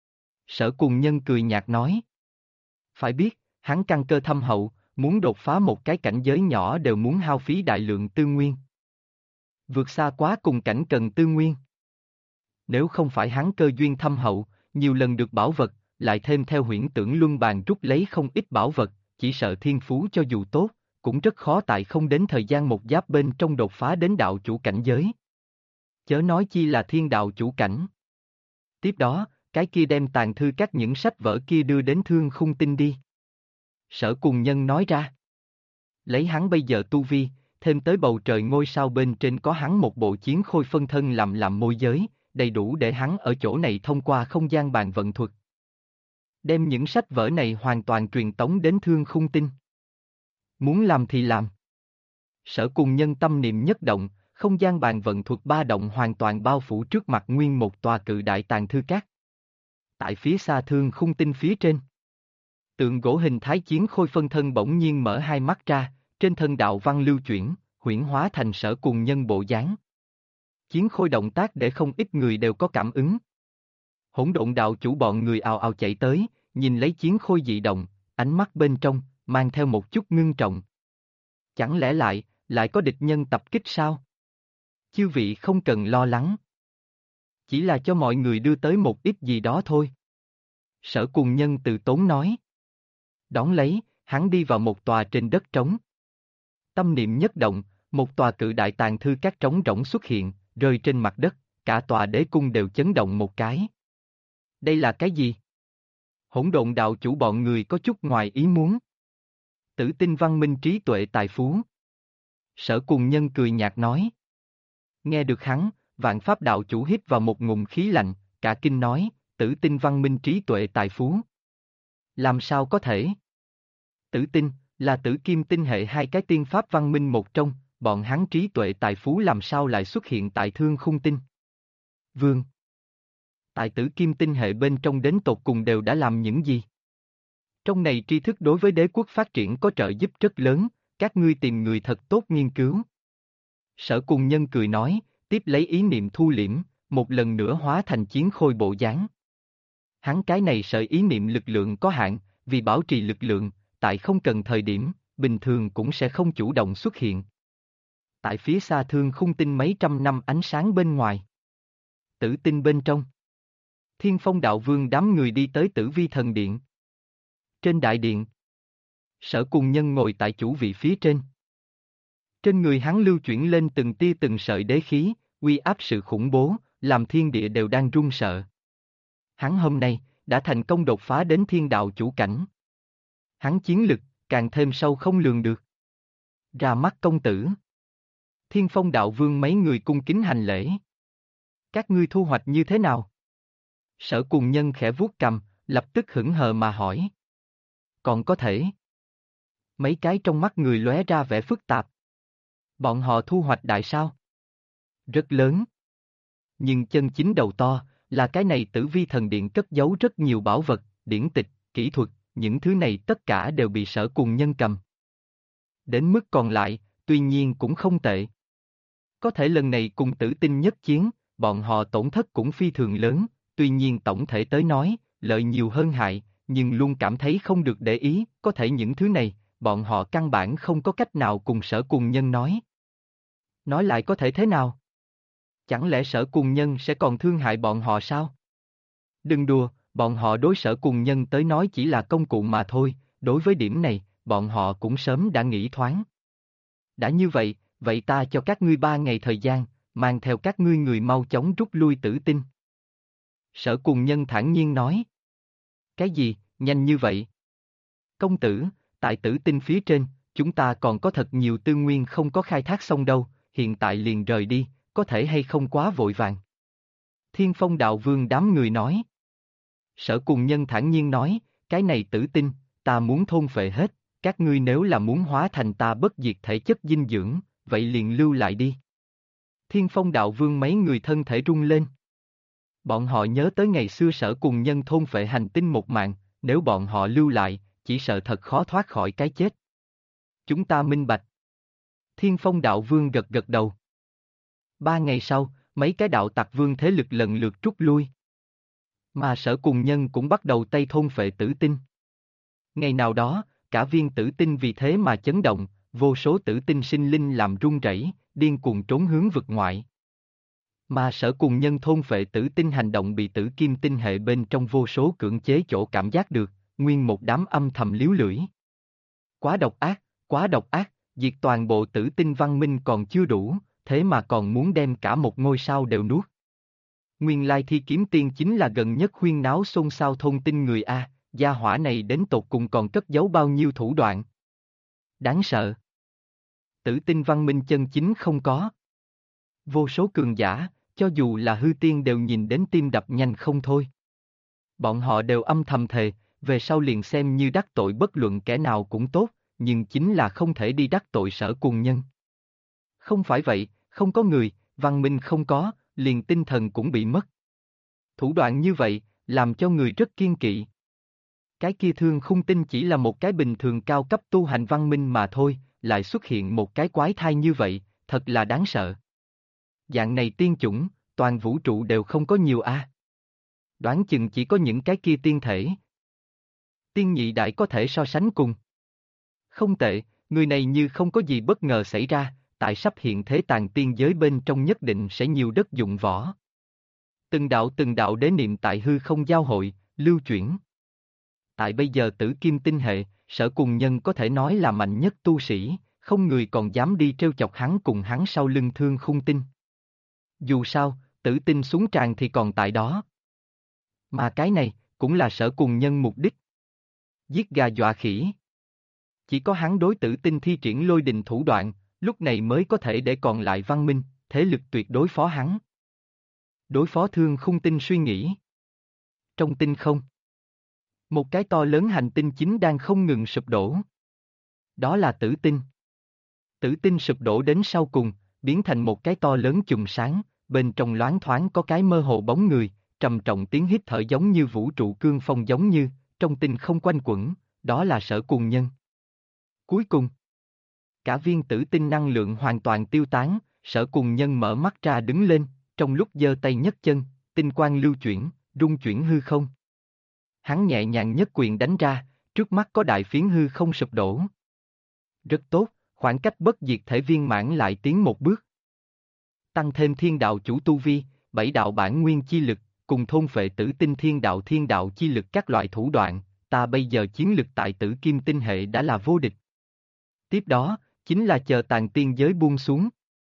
Sở Cùng Nhân cười nhạt nói. Phải biết, hắn căn cơ thâm hậu, muốn đột phá một cái cảnh giới nhỏ đều muốn hao phí đại lượng tư nguyên. Vượt xa quá cùng cảnh cần tư nguyên. Nếu không phải hắn cơ duyên thâm hậu, nhiều lần được bảo vật, lại thêm theo huyễn tưởng luân bàn rút lấy không ít bảo vật, chỉ sợ thiên phú cho dù tốt, cũng rất khó tại không đến thời gian một giáp bên trong đột phá đến đạo chủ cảnh giới. Chớ nói chi là thiên đạo chủ cảnh. Tiếp đó, cái kia đem tàn thư các những sách vở kia đưa đến Thương Khung Tinh đi. Sở Cùng Nhân nói ra. Lấy hắn bây giờ tu vi, thêm tới bầu trời ngôi sao bên trên có hắn một bộ chiến khôi phân thân làm môi giới, đầy đủ để hắn ở chỗ này thông qua không gian bàn vận thuật. Đem những sách vở này hoàn toàn truyền tống đến Thương Khung Tinh. Muốn làm thì làm. Sở Cùng Nhân tâm niệm nhất động, không gian bàn vận thuật ba động hoàn toàn bao phủ trước mặt nguyên một tòa cự đại tàn thư cát. Tại phía xa Thương Khung Tinh phía trên, tượng gỗ hình thái chiến khôi phân thân bỗng nhiên mở hai mắt ra, trên thân đạo văn lưu chuyển, huyễn hóa thành Sở Cùng Nhân bộ dáng. Chiến khôi động tác để không ít người đều có cảm ứng. Hỗn độn đạo chủ bọn người ào ào chạy tới, nhìn lấy chiến khôi dị động, ánh mắt bên trong, mang theo một chút ngưng trọng. Chẳng lẽ lại có địch nhân tập kích sao? Chư vị không cần lo lắng. Chỉ là cho mọi người đưa tới một ít gì đó thôi. Sở Cùng Nhân từ tốn nói. Đón lấy, hắn đi vào một tòa trên đất trống. Tâm niệm nhất động, một tòa cự đại tàn thư các trống rỗng xuất hiện, rơi trên mặt đất, cả tòa đế cung đều chấn động một cái. Đây là cái gì? Hỗn độn đạo chủ bọn người có chút ngoài ý muốn. Tử tinh văn minh trí tuệ tài phú. Sở Cùng Nhân cười nhạt nói. Nghe được hắn, Vạn Pháp đạo chủ hít vào một ngụm khí lạnh, cả kinh nói, tử tinh văn minh trí tuệ tài phú. Làm sao có thể? Tử tinh, là tử kim tinh hệ hai cái tiên pháp văn minh một trong, bọn hắn trí tuệ tài phú làm sao lại xuất hiện tại Thương Khung Tinh? Vương. Tại tử kim tinh hệ bên trong đến tột cùng đều đã làm những gì? Trong này tri thức đối với đế quốc phát triển có trợ giúp rất lớn, các ngươi tìm người thật tốt nghiên cứu. Sở Cùng Nhân cười nói, tiếp lấy ý niệm thu liễm, một lần nữa hóa thành chiến khôi bộ dáng. Hắn cái này sợ ý niệm lực lượng có hạn, vì bảo trì lực lượng, tại không cần thời điểm, bình thường cũng sẽ không chủ động xuất hiện. Tại phía xa thương khung tinh mấy trăm năm ánh sáng bên ngoài. Tử tinh bên trong. Thiên Phong Đạo Vương đám người đi tới Tử Vi Thần Điện. Trên đại điện. Sở Cùng Nhân ngồi tại chủ vị phía trên. Trên người hắn lưu chuyển lên từng tia từng sợi đế khí, uy áp sự khủng bố, làm thiên địa đều đang run sợ. Hắn hôm nay, đã thành công đột phá đến thiên đạo chủ cảnh. Hắn chiến lực, càng thêm sâu không lường được. Ra mắt công tử. Thiên Phong Đạo Vương mấy người cung kính hành lễ. Các ngươi thu hoạch như thế nào? Sở Cùng Nhân khẽ vuốt cằm, lập tức hững hờ mà hỏi. Còn có thể. Mấy cái trong mắt người lóe ra vẻ phức tạp. Bọn họ thu hoạch đại sao? Rất lớn. Nhưng chân chính đầu to, là cái này Tử Vi Thần Điện cất giấu rất nhiều bảo vật, điển tịch, kỹ thuật, những thứ này tất cả đều bị Sở Cùng Nhân cầm. Đến mức còn lại, tuy nhiên cũng không tệ. Có thể lần này cùng Tử Tinh nhất chiến, bọn họ tổn thất cũng phi thường lớn, tuy nhiên tổng thể tới nói, lợi nhiều hơn hại, nhưng luôn cảm thấy không được để ý, có thể những thứ này, bọn họ căn bản không có cách nào cùng Sở Cùng Nhân nói. Nói lại có thể thế nào? Chẳng lẽ Sở Cùng Nhân sẽ còn thương hại bọn họ sao? Đừng đùa, bọn họ đối Sở Cùng Nhân tới nói chỉ là công cụ mà thôi, đối với điểm này, bọn họ cũng sớm đã nghĩ thoáng. Đã như vậy, vậy ta cho các ngươi 3 ngày thời gian, mang theo các ngươi người mau chóng rút lui Tử Tinh. Sở Cùng Nhân thản nhiên nói. Cái gì, nhanh như vậy? Công tử, tại Tử Tinh phía trên, chúng ta còn có thật nhiều tư nguyên không có khai thác xong đâu, hiện tại liền rời đi, có thể hay không quá vội vàng. Thiên Phong Đạo Vương đám người nói. Sở Cùng Nhân thản nhiên nói, cái này Tử Tinh, ta muốn thôn phệ hết, các ngươi nếu là muốn hóa thành ta bất diệt thể chất dinh dưỡng, vậy liền lưu lại đi. Thiên Phong Đạo Vương mấy người thân thể rung lên. Bọn họ nhớ tới ngày xưa Sở Cùng Nhân thôn phệ hành tinh một mạng, nếu bọn họ lưu lại, chỉ sợ thật khó thoát khỏi cái chết. Chúng ta minh bạch. Thiên Phong Đạo Vương gật gật đầu. 3 ngày sau, mấy cái đạo tặc vương thế lực lần lượt rút lui. Mà Sở Cùng Nhân cũng bắt đầu tay thôn phệ Tử Tinh. Ngày nào đó, cả viên Tử Tinh vì thế mà chấn động, vô số Tử Tinh sinh linh làm rung rẩy, điên cuồng trốn hướng vực ngoại. Mà Sở Cùng Nhân thôn phệ Tử Tinh hành động bị Tử Kim Tinh hệ bên trong vô số cưỡng chế chỗ cảm giác được, nguyên một đám âm thầm líu lưỡi. Quá độc ác, diệt toàn bộ Tử Tinh văn minh còn chưa đủ, thế mà còn muốn đem cả một ngôi sao đều nuốt. Nguyên lai Thi Kiếm Tiên chính là gần nhất huyên náo xôn xao thôn tinh người A, gia hỏa này đến tột cùng còn cất giấu bao nhiêu thủ đoạn. Đáng sợ. Tử Tinh văn minh chân chính không có. Vô số cường giả, cho dù là hư tiên đều nhìn đến tim đập nhanh không thôi. Bọn họ đều âm thầm thề, về sau liền xem như đắc tội bất luận kẻ nào cũng tốt, nhưng chính là không thể đi đắc tội Sở Cùng Nhân. Không phải vậy, không có người, văn minh không có, liền tinh thần cũng bị mất. Thủ đoạn như vậy, làm cho người rất kiêng kỵ. Cái kia thương khung tinh chỉ là một cái bình thường cao cấp tu hành văn minh mà thôi, lại xuất hiện một cái quái thai như vậy, thật là đáng sợ. Dạng này tiên chủng, toàn vũ trụ đều không có nhiều a. Đoán chừng chỉ có những cái kia tiên thể. Tiên nhị đại có thể so sánh cùng. Không tệ, người này như không có gì bất ngờ xảy ra, tại sắp hiện thế tàn tiên giới bên trong nhất định sẽ nhiều đất dụng võ. Từng đạo đế niệm tại hư không giao hội, lưu chuyển. Tại bây giờ Tử Kim Tinh hệ, Sở Cùng Nhân có thể nói là mạnh nhất tu sĩ, không người còn dám đi trêu chọc hắn cùng hắn sau lưng thương khung tinh. Dù sao, Tử Tinh xuống tràn thì còn tại đó. Mà cái này, cũng là Sở Cùng Nhân mục đích. Giết gà dọa khỉ. Chỉ có hắn đối Tử Tinh thi triển lôi đình thủ đoạn, lúc này mới có thể để còn lại văn minh, thế lực tuyệt đối phó hắn. Đối phó thương khung tinh suy nghĩ. Trong tinh không, một cái to lớn hành tinh chính đang không ngừng sụp đổ. Đó là Tử Tinh. Tử Tinh sụp đổ đến sau cùng, biến thành một cái to lớn chùm sáng, bên trong loáng thoáng có cái mơ hồ bóng người, trầm trọng tiếng hít thở giống như vũ trụ cương phong giống như, trong tinh không quanh quẩn, đó là Sở Cùng Nhân. Cuối cùng, cả viên tử tinh năng lượng hoàn toàn tiêu tán, Sở Cùng Nhân mở mắt ra đứng lên, trong lúc giơ tay nhấc chân, tinh quang lưu chuyển, rung chuyển hư không. Hắn nhẹ nhàng nhất quyền đánh ra, trước mắt có đại phiến hư không sụp đổ. Rất tốt, khoảng cách bất diệt thể viên mãn lại tiến một bước. Tăng thêm thiên đạo chủ tu vi, 7 đạo bản nguyên chi lực, cùng thôn phệ tử tinh thiên đạo chi lực các loại thủ đoạn, ta bây giờ chiến lực tại tử kim tinh hệ đã là vô địch. Tiếp đó, chính là chờ tàn tiên giới buông xuống.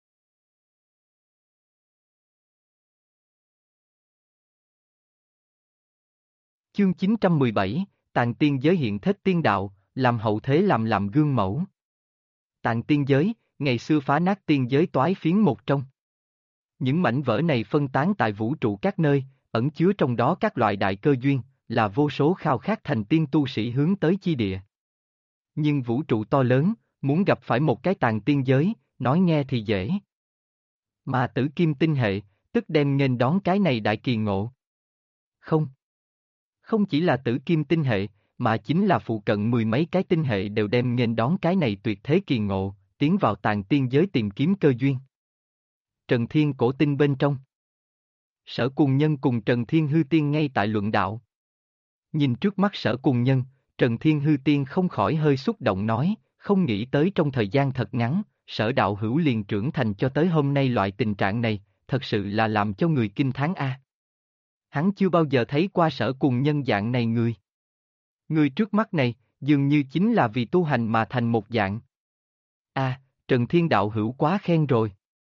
Chương 917, tàn tiên giới hiện thế tiên đạo, làm hậu thế làm gương mẫu. Tàn tiên giới, ngày xưa phá nát tiên giới toái phiến một trong. Những mảnh vỡ này phân tán tại vũ trụ các nơi, ẩn chứa trong đó các loại đại cơ duyên, là vô số khao khát thành tiên tu sĩ hướng tới chi địa. Nhưng vũ trụ to lớn, muốn gặp phải một cái tàn tiên giới, nói nghe thì dễ. Mà tử kim tinh hệ, tức đem nghênh đón cái này đại kỳ ngộ. Không chỉ là tử kim tinh hệ, mà chính là phụ cận mười mấy cái tinh hệ đều đem nghênh đón cái này tuyệt thế kỳ ngộ, tiến vào tàn tiên giới tìm kiếm cơ duyên. Trần Thiên cổ tinh bên trong. Sở Cùng Nhân cùng Trần Thiên Hư Tiên ngay tại luận đạo. Nhìn trước mắt Sở Cùng Nhân, Trần Thiên Hư Tiên không khỏi hơi xúc động nói, không nghĩ tới trong thời gian thật ngắn, Sở đạo hữu liền trưởng thành cho tới hôm nay loại tình trạng này, thật sự là làm cho người kinh thán a. Hắn chưa bao giờ thấy qua Sở Cùng Nhân dạng này người. Người trước mắt này, dường như chính là vì tu hành mà thành một dạng. Trần Thiên đạo hữu quá khen rồi.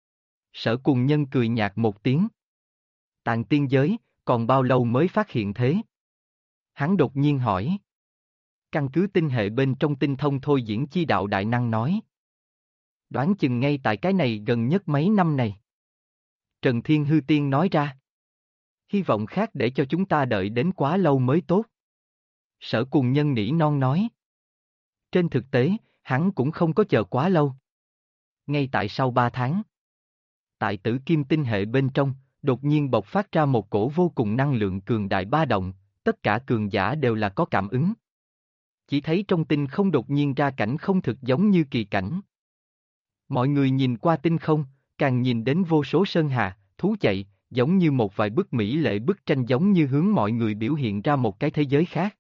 Sở Cùng Nhân cười nhạt một tiếng. Tàn tiên giới, còn bao lâu mới phát hiện thế? Hắn đột nhiên hỏi. Căn cứ tinh hệ bên trong tinh thông thôi diễn chi đạo đại năng nói. Đoán chừng ngay tại cái này gần nhất mấy năm này. Trần Thiên Hư Tiên nói ra. Hy vọng khác để cho chúng ta đợi đến quá lâu mới tốt. Sở Cùng Nhân nỉ non nói. Trên thực tế, hắn cũng không có chờ quá lâu. Ngay tại sau 3 tháng. Tại tử kim tinh hệ bên trong, đột nhiên bộc phát ra một cổ vô cùng năng lượng cường đại ba động, tất cả cường giả đều là có cảm ứng. Chỉ thấy trong tinh không đột nhiên ra cảnh không thực giống như kỳ cảnh. Mọi người nhìn qua tinh không, càng nhìn đến vô số sơn hà, thú chạy, giống như một vài bức mỹ lệ bức tranh giống như hướng mọi người biểu hiện ra một cái thế giới khác.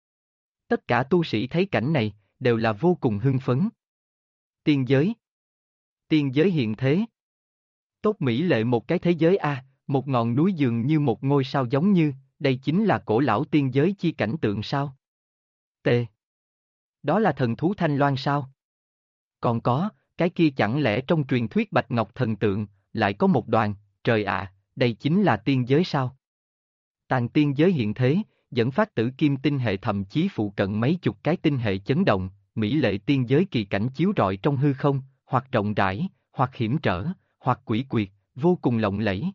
Tất cả tu sĩ thấy cảnh này, đều là vô cùng hưng phấn. Tiên giới. Tiên giới hiện thế. Tốt mỹ lệ một cái thế giới a, một ngọn núi dường như một ngôi sao giống như, đây chính là cổ lão tiên giới chi cảnh tượng sao? T. Đó là thần thú Thanh Loan sao? Còn có, cái kia chẳng lẽ trong truyền thuyết Bạch Ngọc thần tượng, lại có một đoàn, trời ạ, đây chính là tiên giới sao? Tàn tiên giới hiện thế, dẫn phát tử kim tinh hệ thậm chí phụ cận mấy chục cái tinh hệ chấn động, mỹ lệ tiên giới kỳ cảnh chiếu rọi trong hư không, hoặc rộng rãi, hoặc hiểm trở, hoặc quỷ quyệt, vô cùng lộng lẫy.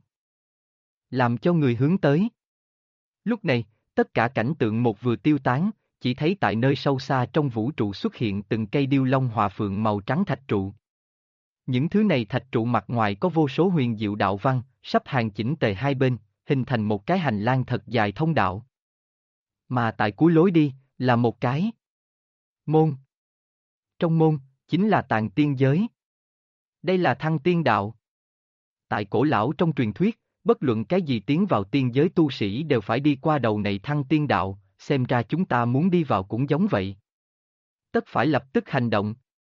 Làm cho người hướng tới. Lúc này, tất cả cảnh tượng một vừa tiêu tán, chỉ thấy tại nơi sâu xa trong vũ trụ xuất hiện từng cây điêu long hòa phượng màu trắng thạch trụ. Những thứ này thạch trụ mặt ngoài có vô số huyền diệu đạo văn, sắp hàng chỉnh tề hai bên, hình thành một cái hành lang thật dài thông đạo. Mà tại cuối lối đi, là một cái môn. Trong môn, chính là tàn tiên giới. Đây là thăng tiên đạo. Tại cổ lão trong truyền thuyết, bất luận cái gì tiến vào tiên giới tu sĩ đều phải đi qua đầu này thăng tiên đạo, xem ra chúng ta muốn đi vào cũng giống vậy. Tất phải lập tức hành động.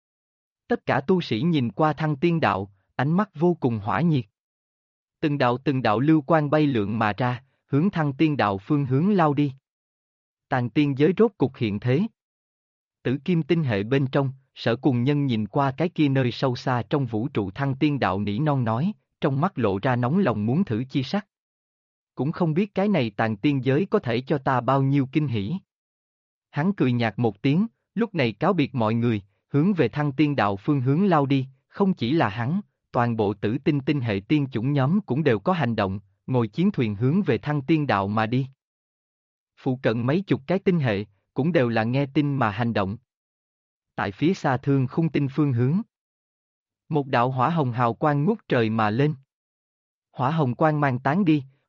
Tất cả tu sĩ nhìn qua thăng tiên đạo, ánh mắt vô cùng hỏa nhiệt. Từng đạo lưu quang bay lượn mà ra, hướng thăng tiên đạo phương hướng lao đi. Tàn tiên giới rốt cục hiện thế. Tử kim tinh hệ bên trong, Sở Cùng Nhân nhìn qua cái kia nơi sâu xa trong vũ trụ thăng tiên đạo nỉ non nói, trong mắt lộ ra nóng lòng muốn thử chi sắc. Cũng không biết cái này tàn tiên giới có thể cho ta bao nhiêu kinh hỉ. Hắn cười nhạt một tiếng, lúc này cáo biệt mọi người, hướng về thăng tiên đạo phương hướng lao đi, không chỉ là hắn, toàn bộ tử tinh tinh hệ tiên chủng nhóm cũng đều có hành động, ngồi chiến thuyền hướng về thăng tiên đạo mà đi. Phụ cận mấy chục cái tinh hệ, cũng đều là nghe tin mà hành động. Tại phía xa Thương Khung tinh phương hướng, một đạo hỏa hồng hào quang ngút trời mà lên. Hỏa hồng quang mang tán đi,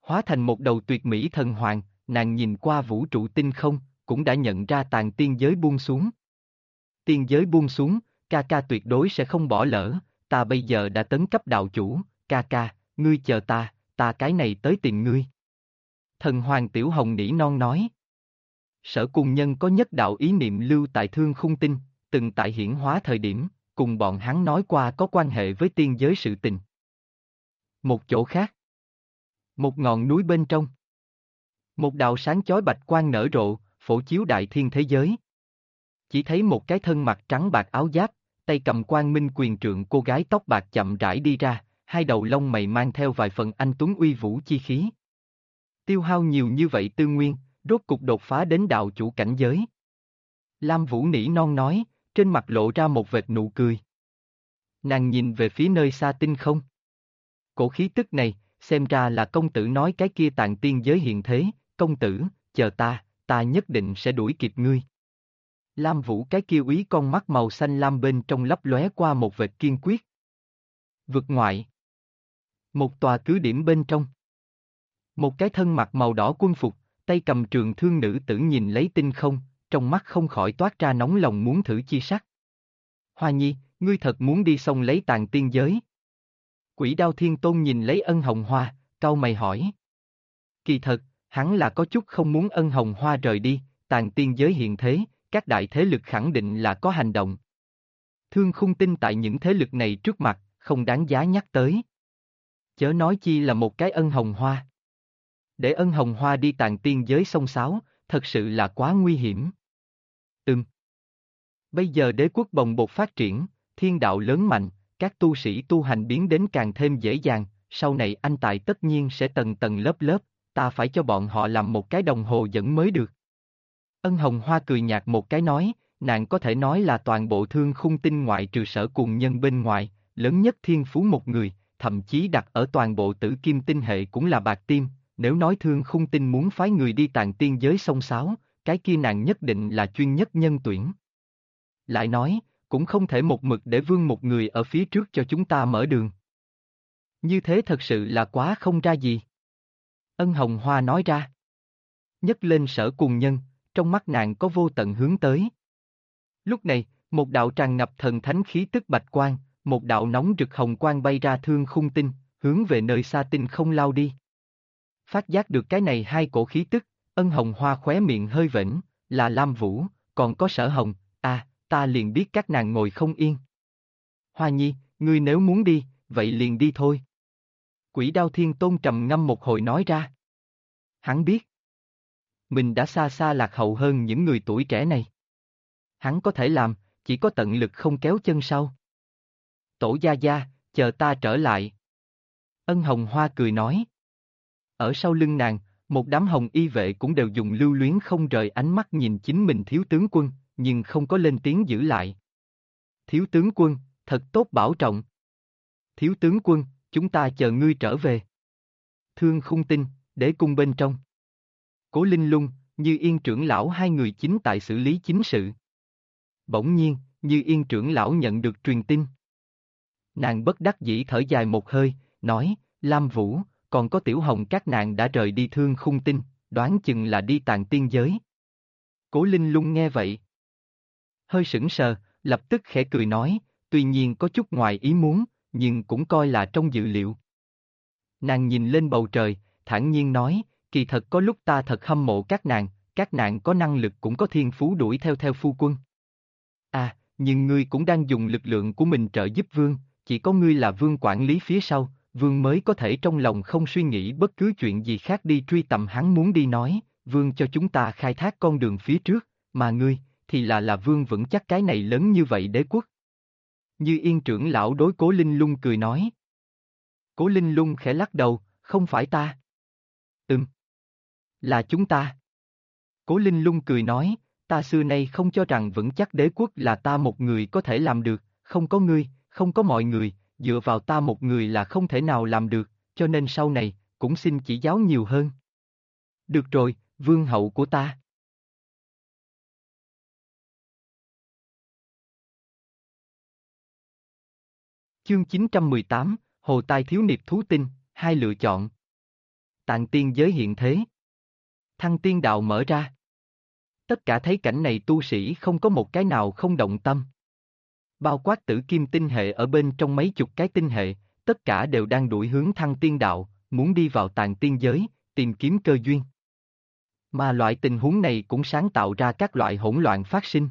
hóa thành một đầu tuyệt mỹ thần hoàng, nàng nhìn qua vũ trụ tinh không, cũng đã nhận ra tàn tiên giới buông xuống. Tiên giới buông xuống, ca ca tuyệt đối sẽ không bỏ lỡ, ta bây giờ đã tấn cấp đạo chủ, ca ca, ngươi chờ ta cái này tới tìm ngươi. Thần hoàng Tiểu Hồng nỉ non nói. Sở Cùng Nhân có nhất đạo ý niệm lưu tại Thương Khung Tinh, từng tại hiển hóa thời điểm, cùng bọn hắn nói qua có quan hệ với tiên giới sự tình. Một chỗ khác. Một ngọn núi bên trong. Một đạo sáng chói bạch quang nở rộ, phổ chiếu đại thiên thế giới. Chỉ thấy một cái thân mặc trắng bạc áo giáp, tay cầm quang minh quyền trượng cô gái tóc bạc chậm rãi đi ra, hai đầu lông mày mang theo vài phần anh tuấn uy vũ chi khí. Tiêu hao nhiều như vậy tư nguyên, rốt cục đột phá đến đạo chủ cảnh giới. Lam Vũ nỉ non nói, trên mặt lộ ra một vệt nụ cười. Nàng nhìn về phía nơi xa tinh không. Cổ khí tức này, xem ra là công tử nói cái kia tạng tiên giới hiện thế, công tử, chờ ta nhất định sẽ đuổi kịp ngươi. Lam Vũ cái kia úy con mắt màu xanh lam bên trong lấp lóe qua một vệt kiên quyết. Vực ngoại. Một tòa cứ điểm bên trong. Một cái thân mặc màu đỏ quân phục, tay cầm trường thương nữ tử nhìn lấy tinh không, trong mắt không khỏi toát ra nóng lòng muốn thử chi sắc. Hoa Nhi, ngươi thật muốn đi xong lấy tàn tiên giới. Quỷ Đao Thiên Tôn nhìn lấy Ân Hồng Hoa, cau mày hỏi. Kỳ thật, hắn là có chút không muốn Ân Hồng Hoa rời đi, tàn tiên giới hiện thế, các đại thế lực khẳng định là có hành động. Thương Khung Tinh tại những thế lực này trước mặt, không đáng giá nhắc tới. Chớ nói chi là một cái Ân Hồng Hoa. Để Ân Hồng Hoa đi tàn tiên giới xông xáo, thật sự là quá nguy hiểm. Bây giờ đế quốc bồng bột phát triển, thiên đạo lớn mạnh, các tu sĩ tu hành biến đến càng thêm dễ dàng, sau này anh tài tất nhiên sẽ tầng tầng lớp lớp, ta phải cho bọn họ làm một cái đồng hồ dẫn mới được. Ân Hồng Hoa cười nhạt một cái nói, nàng có thể nói là toàn bộ Thương Khung Tinh ngoại trừ Sở Cùng Nhân bên ngoài, lớn nhất thiên phú một người, thậm chí đặt ở toàn bộ Tử Kim Tinh hệ cũng là bạc tim, nếu nói Thương Khung Tinh muốn phái người đi tàn tiên giới xông xáo, cái kia nàng nhất định là chuyên nhất nhân tuyển. Lại nói, cũng không thể một mực để vương một người ở phía trước cho chúng ta mở đường. Như thế thật sự là quá không ra gì. Ân Hồng Hoa nói ra. Nhấc lên Sở Cùng Nhân, trong mắt nàng có vô tận hướng tới. Lúc này, một đạo tràn ngập thần thánh khí tức bạch quang, một đạo nóng rực hồng quang bay ra Thương Khung Tinh, hướng về nơi xa tinh không lao đi. Phát giác được cái này hai cổ khí tức, Ân Hồng Hoa khóe miệng hơi vểnh, là Lam Vũ, còn có Sở Hồng, ta liền biết các nàng ngồi không yên. Hoa Nhi, ngươi nếu muốn đi, vậy liền đi thôi. Quỷ Đao Thiên Tôn trầm ngâm một hồi nói ra. Hắn biết. Mình đã xa xa lạc hậu hơn những người tuổi trẻ này. Hắn có thể làm, chỉ có tận lực không kéo chân sau. Tổ gia gia, chờ ta trở lại. Ân Hồng Hoa cười nói. Ở sau lưng nàng, một đám hồng y vệ cũng đều dùng lưu luyến không rời ánh mắt nhìn chính mình thiếu tướng quân, nhưng không có lên tiếng giữ lại. Thiếu tướng quân, thật tốt bảo trọng. Thiếu tướng quân, chúng ta chờ ngươi trở về. Thương Khung Tinh, đế cung bên trong. Cố Linh Lung, Như Yên trưởng lão hai người chính tại xử lý chính sự. Bỗng nhiên, Như Yên trưởng lão nhận được truyền tin. Nàng bất đắc dĩ thở dài một hơi, nói, Lam Vũ, còn có Tiểu Hồng các nàng đã rời đi Thương Khung Tinh, đoán chừng là đi tàn tiên giới. Cố Linh Lung nghe vậy. Hơi sững sờ, lập tức khẽ cười nói, tuy nhiên có chút ngoài ý muốn, nhưng cũng coi là trong dự liệu. Nàng nhìn lên bầu trời, thản nhiên nói, kỳ thật có lúc ta thật hâm mộ các nàng có năng lực cũng có thiên phú đuổi theo phu quân. Nhưng ngươi cũng đang dùng lực lượng của mình trợ giúp vương, chỉ có ngươi là vương quản lý phía sau, vương mới có thể trong lòng không suy nghĩ bất cứ chuyện gì khác đi truy tầm hắn muốn đi nói, vương cho chúng ta khai thác con đường phía trước, mà ngươi, thì là vương vững chắc cái này lớn như vậy đế quốc. Như Yên trưởng lão đối Cố Linh Lung cười nói. Cố Linh Lung khẽ lắc đầu, không phải ta. Là chúng ta. Cố Linh Lung cười nói, ta xưa nay không cho rằng vững chắc đế quốc là ta một người có thể làm được, không có ngươi, không có mọi người, dựa vào ta một người là không thể nào làm được, cho nên sau này, cũng xin chỉ giáo nhiều hơn. Được rồi, vương hậu của ta. Chương 918, Hồ Tai Thiếu Niệp Thú Tinh, hai lựa chọn. Tạng tiên giới hiện thế. Thăng tiên đạo mở ra. Tất cả thấy cảnh này tu sĩ không có một cái nào không động tâm. Bao quát tử kim tinh hệ ở bên trong mấy chục cái tinh hệ, tất cả đều đang đuổi hướng thăng tiên đạo, muốn đi vào tạng tiên giới, tìm kiếm cơ duyên. Mà loại tình huống này cũng sáng tạo ra các loại hỗn loạn phát sinh.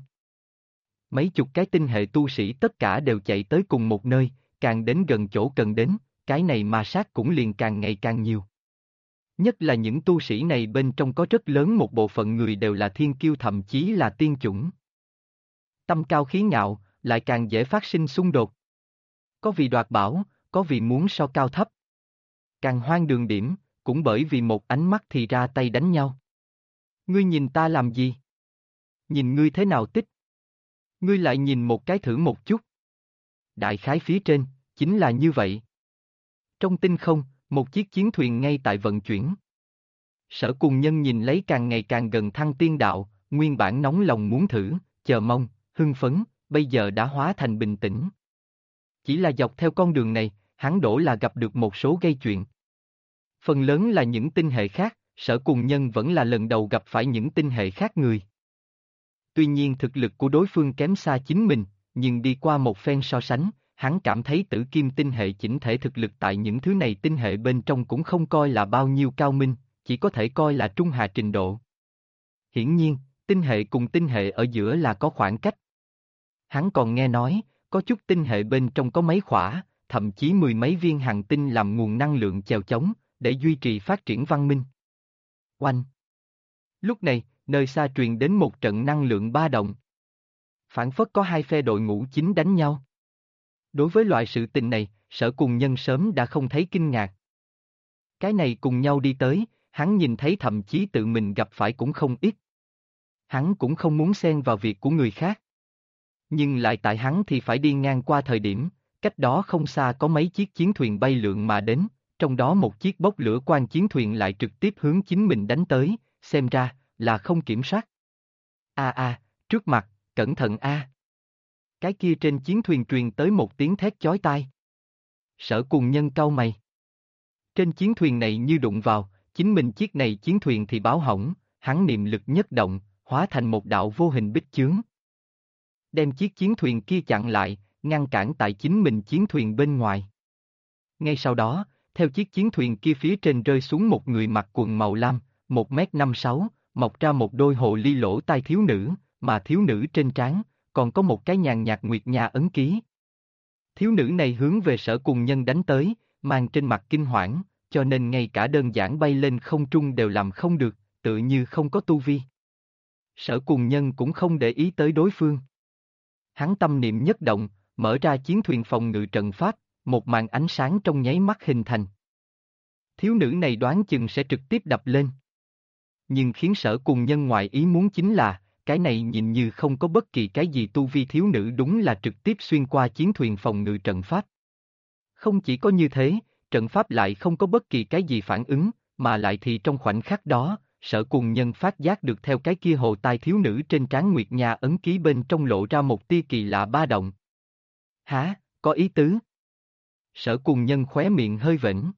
Mấy chục cái tinh hệ tu sĩ tất cả đều chạy tới cùng một nơi, càng đến gần chỗ cần đến, cái này ma sát cũng liền càng ngày càng nhiều. Nhất là những tu sĩ này bên trong có rất lớn một bộ phận người đều là thiên kiêu thậm chí là tiên chủng. Tâm cao khí ngạo, lại càng dễ phát sinh xung đột. Có vì đoạt bảo, có vì muốn so cao thấp. Càng hoang đường điểm, cũng bởi vì một ánh mắt thì ra tay đánh nhau. Ngươi nhìn ta làm gì? Nhìn ngươi thế nào tích? Ngươi lại nhìn một cái thử một chút. Đại khái phía trên, chính là như vậy. Trong tinh không, một chiếc chiến thuyền ngay tại vận chuyển. Sở Cùng Nhân nhìn lấy càng ngày càng gần thăng tiên đạo, nguyên bản nóng lòng muốn thử, chờ mong, hưng phấn, bây giờ đã hóa thành bình tĩnh. Chỉ là dọc theo con đường này, hắn đổ là gặp được một số gây chuyện. Phần lớn là những tinh hệ khác, Sở Cùng Nhân vẫn là lần đầu gặp phải những tinh hệ khác người. Tuy nhiên thực lực của đối phương kém xa chính mình, nhưng đi qua một phen so sánh, hắn cảm thấy tử kim tinh hệ chỉnh thể thực lực tại những thứ này tinh hệ bên trong cũng không coi là bao nhiêu cao minh, chỉ có thể coi là trung hạ trình độ. Hiển nhiên, tinh hệ cùng tinh hệ ở giữa là có khoảng cách. Hắn còn nghe nói, có chút tinh hệ bên trong có mấy khỏa, thậm chí mười mấy viên hành tinh làm nguồn năng lượng chèo chống, để duy trì phát triển văn minh. Oanh! Lúc này, nơi xa truyền đến một trận năng lượng ba động. Phản phất có hai phe đội ngũ chính đánh nhau. Đối với loại sự tình này, Sở Cùng Nhân sớm đã không thấy kinh ngạc. Cái này cùng nhau đi tới, hắn nhìn thấy thậm chí tự mình gặp phải cũng không ít. Hắn cũng không muốn xen vào việc của người khác. Nhưng lại tại hắn thì phải đi ngang qua thời điểm, cách đó không xa có mấy chiếc chiến thuyền bay lượn mà đến, trong đó một chiếc bốc lửa quang chiến thuyền lại trực tiếp hướng chính mình đánh tới, xem ra là không kiểm soát. Trước mặt, cẩn thận a. Cái kia trên chiến thuyền truyền tới một tiếng thét chói tai. Sở Cùng Nhân cau mày. Trên chiến thuyền này như đụng vào, chính mình chiếc này chiến thuyền thì báo hỏng, hắn niệm lực nhất động, hóa thành một đạo vô hình bích chướng. Đem chiếc chiến thuyền kia chặn lại, ngăn cản tại chính mình chiến thuyền bên ngoài. Ngay sau đó, theo chiếc chiến thuyền kia phía trên rơi xuống một người mặc quần màu lam, 1m56, mọc ra một đôi hồ ly lỗ tai thiếu nữ, mà thiếu nữ trên trán còn có một cái nhàn nhạt nguyệt nha ấn ký. Thiếu nữ này hướng về Sở Cùng Nhân đánh tới, mang trên mặt kinh hoảng, cho nên ngay cả đơn giản bay lên không trung đều làm không được, tựa như không có tu vi. Sở Cùng Nhân cũng không để ý tới đối phương. Hắn tâm niệm nhất động, mở ra chiến thuyền phòng ngự trận pháp, một màn ánh sáng trong nháy mắt hình thành. Thiếu nữ này đoán chừng sẽ trực tiếp đập lên. Nhưng khiến Sở Cùng Nhân ngoài ý muốn chính là, cái này nhìn như không có bất kỳ cái gì tu vi thiếu nữ đúng là trực tiếp xuyên qua chiến thuyền phòng ngự trận pháp. Không chỉ có như thế, trận pháp lại không có bất kỳ cái gì phản ứng, mà lại thì trong khoảnh khắc đó, Sở Cùng Nhân phát giác được theo cái kia hồ tai thiếu nữ trên trán nguyệt nha ấn ký bên trong lộ ra một tia kỳ lạ ba động. Hả, có ý tứ? Sở Cùng Nhân khóe miệng hơi vểnh.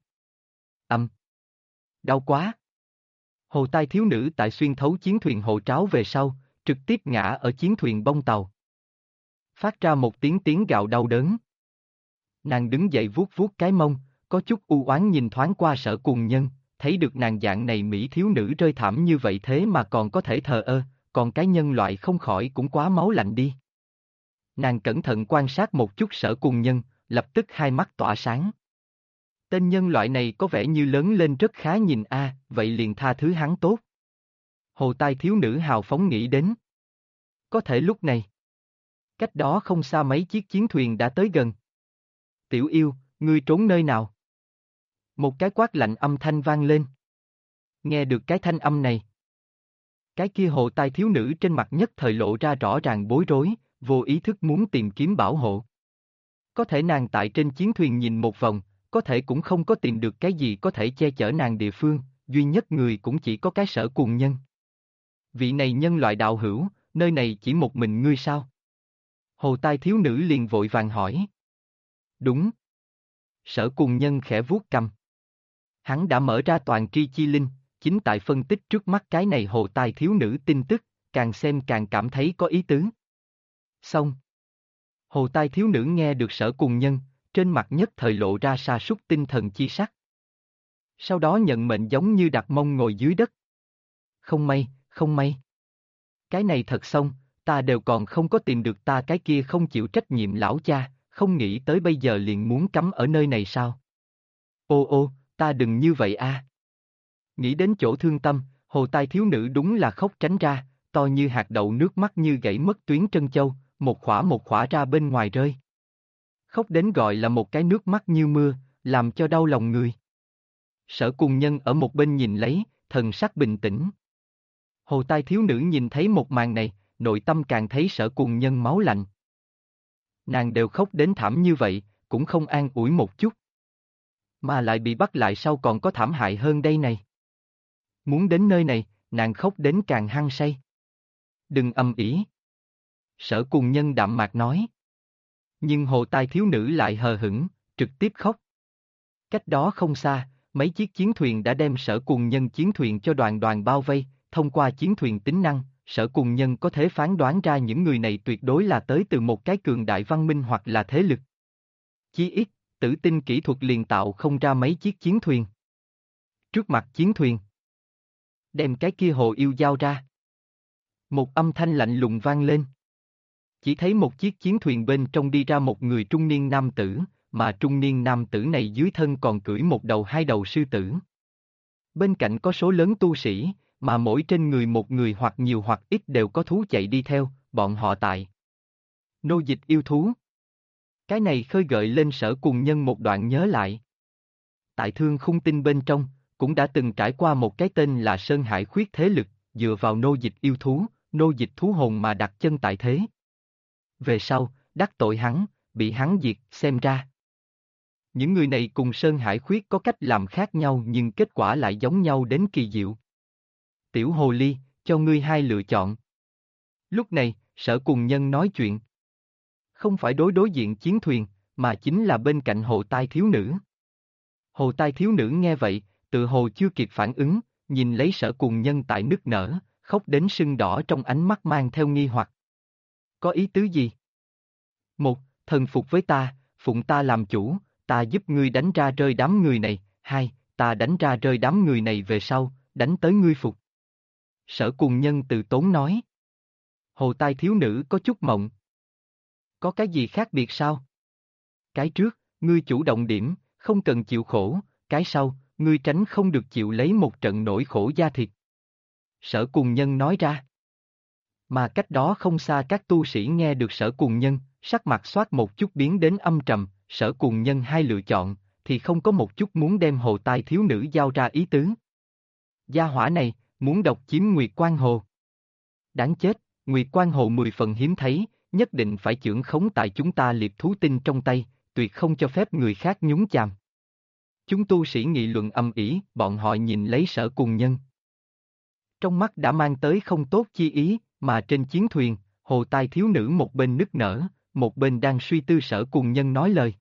Đau quá. Hồ tai thiếu nữ tại xuyên thấu chiến thuyền hồ tráo về sau, trực tiếp ngã ở chiến thuyền bông tàu. Phát ra một tiếng gào đau đớn. Nàng đứng dậy vuốt vuốt cái mông, có chút u oán nhìn thoáng qua Sở Cùng Nhân, thấy được nàng dạng này mỹ thiếu nữ rơi thảm như vậy thế mà còn có thể thờ ơ, còn cái nhân loại không khỏi cũng quá máu lạnh đi. Nàng cẩn thận quan sát một chút Sở Cùng Nhân, lập tức hai mắt tỏa sáng. Tên nhân loại này có vẻ như lớn lên rất khá nhìn vậy liền tha thứ hắn tốt. Hồ tai thiếu nữ hào phóng nghĩ đến. Có thể lúc này, cách đó không xa mấy chiếc chiến thuyền đã tới gần. Tiểu yêu, ngươi trốn nơi nào? Một cái quát lạnh âm thanh vang lên. Nghe được cái thanh âm này. Cái kia hồ tai thiếu nữ trên mặt nhất thời lộ ra rõ ràng bối rối, vô ý thức muốn tìm kiếm bảo hộ. Có thể nàng tại trên chiến thuyền nhìn một vòng, có thể cũng không có tìm được cái gì có thể che chở nàng địa phương, duy nhất người cũng chỉ có cái Sở Cùng Nhân. Vị này nhân loại đạo hữu, nơi này chỉ một mình ngươi sao? Hồ tai thiếu nữ liền vội vàng hỏi. Đúng. Sở Cùng Nhân khẽ vuốt cằm. Hắn đã mở ra toàn tri chi linh, chính tại phân tích trước mắt cái này hồ tai thiếu nữ tin tức, càng xem càng cảm thấy có ý tứ. Xong. Hồ tai thiếu nữ nghe được Sở Cùng Nhân, trên mặt nhất thời lộ ra sa sút tinh thần chi sắc. Sau đó nhận mệnh giống như đặt mông ngồi dưới đất. Không may, không may. Cái này thật xong, ta đều còn không có tìm được ta cái kia không chịu trách nhiệm lão cha, không nghĩ tới bây giờ liền muốn cắm ở nơi này sao? Ô ô, ta đừng như vậy a. Nghĩ đến chỗ thương tâm, hồ tai thiếu nữ đúng là khóc tránh ra, to như hạt đậu nước mắt như gãy mất tuyến trân châu, một khỏa ra bên ngoài rơi. Khóc đến gọi là một cái nước mắt như mưa, làm cho đau lòng người. Sở Cùng Nhân ở một bên nhìn lấy, thần sắc bình tĩnh. Hồ tai thiếu nữ nhìn thấy một màn này, nội tâm càng thấy Sở Cùng Nhân máu lạnh. Nàng đều khóc đến thảm như vậy, cũng không an ủi một chút. Mà lại bị bắt lại sau còn có thảm hại hơn đây này. Muốn đến nơi này, nàng khóc đến càng hăng say. Đừng âm ỉ. Sở Cùng Nhân đạm mạc nói. Nhưng hồ tai thiếu nữ lại hờ hững, trực tiếp khóc. Cách đó không xa, mấy chiếc chiến thuyền đã đem Sở Cùng Nhân chiến thuyền cho đoàn đoàn bao vây, thông qua chiến thuyền tính năng, Sở Cùng Nhân có thể phán đoán ra những người này tuyệt đối là tới từ một cái cường đại văn minh hoặc là thế lực. Chí ít, tử tinh kỹ thuật liền tạo không ra mấy chiếc chiến thuyền. Trước mặt chiến thuyền, đem cái kia hồ yêu giao ra. Một âm thanh lạnh lùng vang lên. Chỉ thấy một chiếc chiến thuyền bên trong đi ra một người trung niên nam tử, mà trung niên nam tử này dưới thân còn cưỡi một đầu hai đầu sư tử. Bên cạnh có số lớn tu sĩ, mà mỗi trên người một người hoặc nhiều hoặc ít đều có thú chạy đi theo, bọn họ tại nô dịch yêu thú. Cái này khơi gợi lên Sở Cùng Nhân một đoạn nhớ lại. Tại Thương Khung Tinh bên trong, cũng đã từng trải qua một cái tên là Sơn Hải Khuyết thế lực, dựa vào nô dịch yêu thú, nô dịch thú hồn mà đặt chân tại thế. Về sau, đắc tội hắn, bị hắn diệt, xem ra. Những người này cùng Sơn Hải Khuyết có cách làm khác nhau nhưng kết quả lại giống nhau đến kỳ diệu. Tiểu Hồ Ly, cho ngươi hai lựa chọn. Lúc này, Sở Cùng Nhân nói chuyện. Không phải đối diện chiến thuyền, mà chính là bên cạnh hồ tai thiếu nữ. Hồ tai thiếu nữ nghe vậy, tự hồ chưa kịp phản ứng, nhìn lấy Sở Cùng Nhân tại nức nở, khóc đến sưng đỏ trong ánh mắt mang theo nghi hoặc. Có ý tứ gì? Một, thần phục với ta, phụng ta làm chủ, ta giúp ngươi đánh ra rơi đám người này. Hai, ta đánh ra rơi đám người này về sau, đánh tới ngươi phục. Sở Cùng Nhân từ tốn nói. Hồ tai thiếu nữ có chút mộng. Có cái gì khác biệt sao? Cái trước, ngươi chủ động điểm, không cần chịu khổ, cái sau, ngươi tránh không được chịu lấy một trận nỗi khổ da thịt. Sở Cùng Nhân nói ra. Mà cách đó không xa các tu sĩ nghe được Sở Cùng Nhân, sắc mặt xoát một chút biến đến âm trầm, Sở Cùng Nhân hai lựa chọn, thì không có một chút muốn đem hồ tai thiếu nữ giao ra ý tứ. Gia hỏa này, muốn độc chiếm Nguyệt Quan Hồ. Đáng chết, Nguyệt Quan Hồ 10 phần hiếm thấy, nhất định phải chưởng khống tại chúng ta liệp thú tinh trong tay, tuyệt không cho phép người khác nhúng chàm. Chúng tu sĩ nghị luận âm ỉ, bọn họ nhìn lấy Sở Cùng Nhân. Trong mắt đã mang tới không tốt chi ý, mà trên chiến thuyền, hồ tai thiếu nữ một bên nức nở, một bên đang suy tư Sở Cùng Nhân nói lời.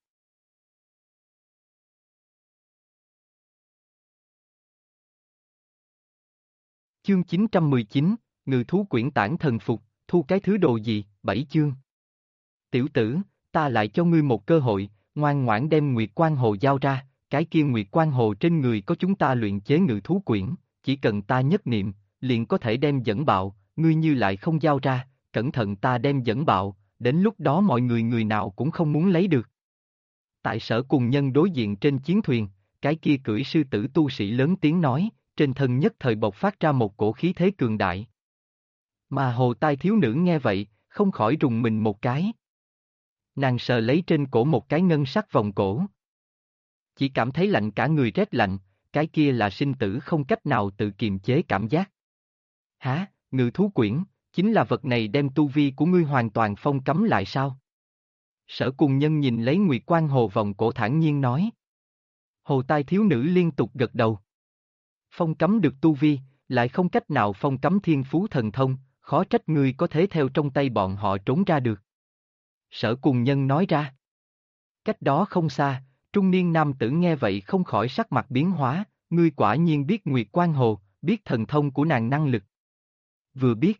Chương 919, Ngự thú quyển tản thần phục, thu cái thứ đồ gì, 7 chương. Tiểu tử, ta lại cho ngươi một cơ hội, ngoan ngoãn đem Nguyệt Quan Hồ giao ra, cái kia Nguyệt Quan Hồ trên người có chúng ta luyện chế ngự thú quyển, chỉ cần ta nhất niệm, liền có thể đem dẫn bạo, ngươi như lại không giao ra, cẩn thận ta đem dẫn bạo, đến lúc đó mọi người người nào cũng không muốn lấy được. Tại Sở Cùng Nhân đối diện trên chiến thuyền, cái kia cưỡi sư tử tu sĩ lớn tiếng nói, trên thân nhất thời bộc phát ra một cổ khí thế cường đại. Mà hồ tai thiếu nữ nghe vậy, không khỏi rùng mình một cái. Nàng sờ lấy trên cổ một cái ngân sắc vòng cổ. Chỉ cảm thấy lạnh cả người rét lạnh, cái kia là sinh tử không cách nào tự kiềm chế cảm giác. Hả, ngự thú quyển, chính là vật này đem tu vi của ngươi hoàn toàn phong cấm lại sao? Sở Cùng Nhân nhìn lấy Nguyệt Quan Hồ vòng cổ thản nhiên nói. Hồ tai thiếu nữ liên tục gật đầu. Phong cấm được tu vi, lại không cách nào phong cấm thiên phú thần thông, khó trách ngươi có thể theo trong tay bọn họ trốn ra được. Sở Cùng Nhân nói ra. Cách đó không xa, trung niên nam tử nghe vậy không khỏi sắc mặt biến hóa, ngươi quả nhiên biết Nguyệt Quan Hồ, biết thần thông của nàng năng lực. Vừa biết.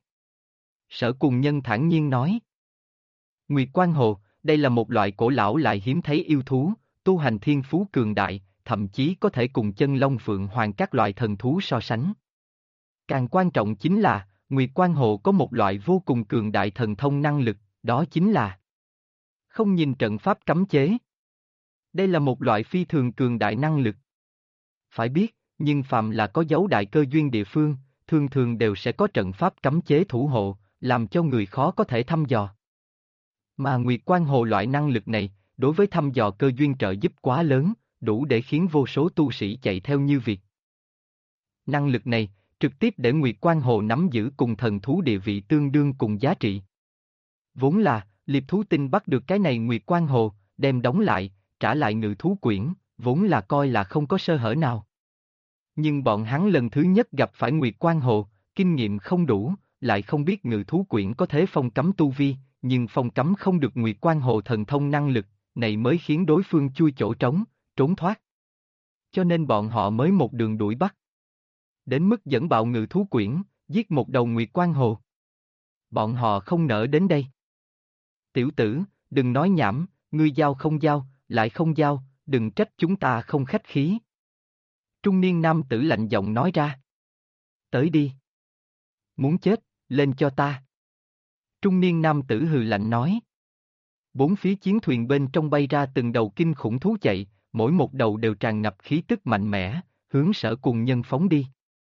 Sở Cùng Nhân thản nhiên nói. Nguyệt Quan Hồ, đây là một loại cổ lão lại hiếm thấy yêu thú, tu hành thiên phú cường đại, thậm chí có thể cùng chân long phượng hoàng các loại thần thú so sánh. Càng quan trọng chính là, Nguyệt Quan Hồ có một loại vô cùng cường đại thần thông năng lực, đó chính là không nhìn trận pháp cấm chế. Đây là một loại phi thường cường đại năng lực. Phải biết, nhưng phàm là có dấu đại cơ duyên địa phương, thường thường đều sẽ có trận pháp cấm chế thủ hộ, làm cho người khó có thể thăm dò. Mà Nguyệt Quan Hồ loại năng lực này, đối với thăm dò cơ duyên trợ giúp quá lớn, đủ để khiến vô số tu sĩ chạy theo như việc. Năng lực này, trực tiếp để Nguyệt Quan Hồ nắm giữ cùng thần thú địa vị tương đương cùng giá trị. Vốn là, Liệp Thú Tinh bắt được cái này Nguyệt Quan Hồ, đem đóng lại, trả lại Ngự Thú Quyển, vốn là coi là không có sơ hở nào. Nhưng bọn hắn lần thứ nhất gặp phải Nguyệt Quan Hồ, kinh nghiệm không đủ, lại không biết Ngự Thú Quyển có thể phong cấm tu vi, nhưng phong cấm không được Nguyệt Quan Hồ thần thông năng lực, này mới khiến đối phương chui chỗ trống, trốn thoát. Cho nên bọn họ mới một đường đuổi bắt. Đến mức dẫn bạo Ngự Thú Quyển, giết một đầu Nguyệt Quan Hồ. Bọn họ không nỡ đến đây. Tiểu tử, đừng nói nhảm, ngươi giao không giao, lại không giao, đừng trách chúng ta không khách khí. Trung niên nam tử lạnh giọng nói ra. Tới đi. Muốn chết, lên cho ta. Trung niên nam tử hừ lạnh nói. Bốn phía chiến thuyền bên trong bay ra từng đầu kinh khủng thú chạy, mỗi một đầu đều tràn ngập khí tức mạnh mẽ, hướng Sở Cùng Nhân phóng đi.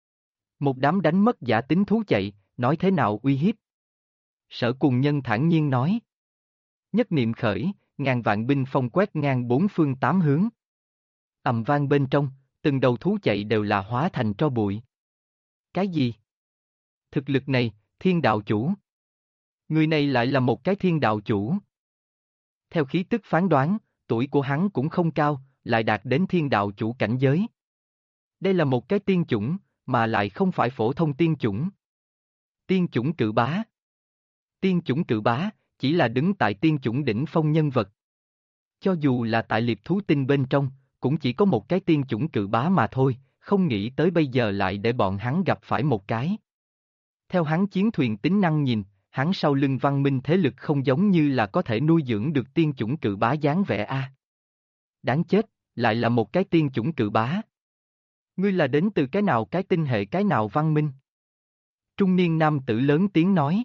Một đám đánh mất giả tính thú chạy, nói thế nào uy hiếp. Sở Cùng Nhân thản nhiên nói. Nhất niệm khởi, ngàn vạn binh phong quét ngang bốn phương tám hướng. Ầm vang bên trong, từng đầu thú chạy đều là hóa thành tro bụi. Cái gì? Thực lực này, thiên đạo chủ. Người này lại là một cái thiên đạo chủ. Theo khí tức phán đoán, tuổi của hắn cũng không cao, lại đạt đến thiên đạo chủ cảnh giới. Đây là một cái tiên chủng, mà lại không phải phổ thông tiên chủng. Tiên chủng cự bá. Tiên chủng cự bá, chỉ là đứng tại tiên chủng đỉnh phong nhân vật. Cho dù là tại Liệp Thú Tinh bên trong, cũng chỉ có một cái tiên chủng cự bá mà thôi, không nghĩ tới bây giờ lại để bọn hắn gặp phải một cái. Theo hắn chiến thuyền tính năng nhìn, hắn sau lưng văn minh thế lực không giống như là có thể nuôi dưỡng được tiên chủng cự bá dáng vẻ a. Đáng chết, lại là một cái tiên chủng cự bá. Ngươi là đến từ cái nào cái tinh hệ cái nào văn minh? Trung niên nam tử lớn tiếng nói.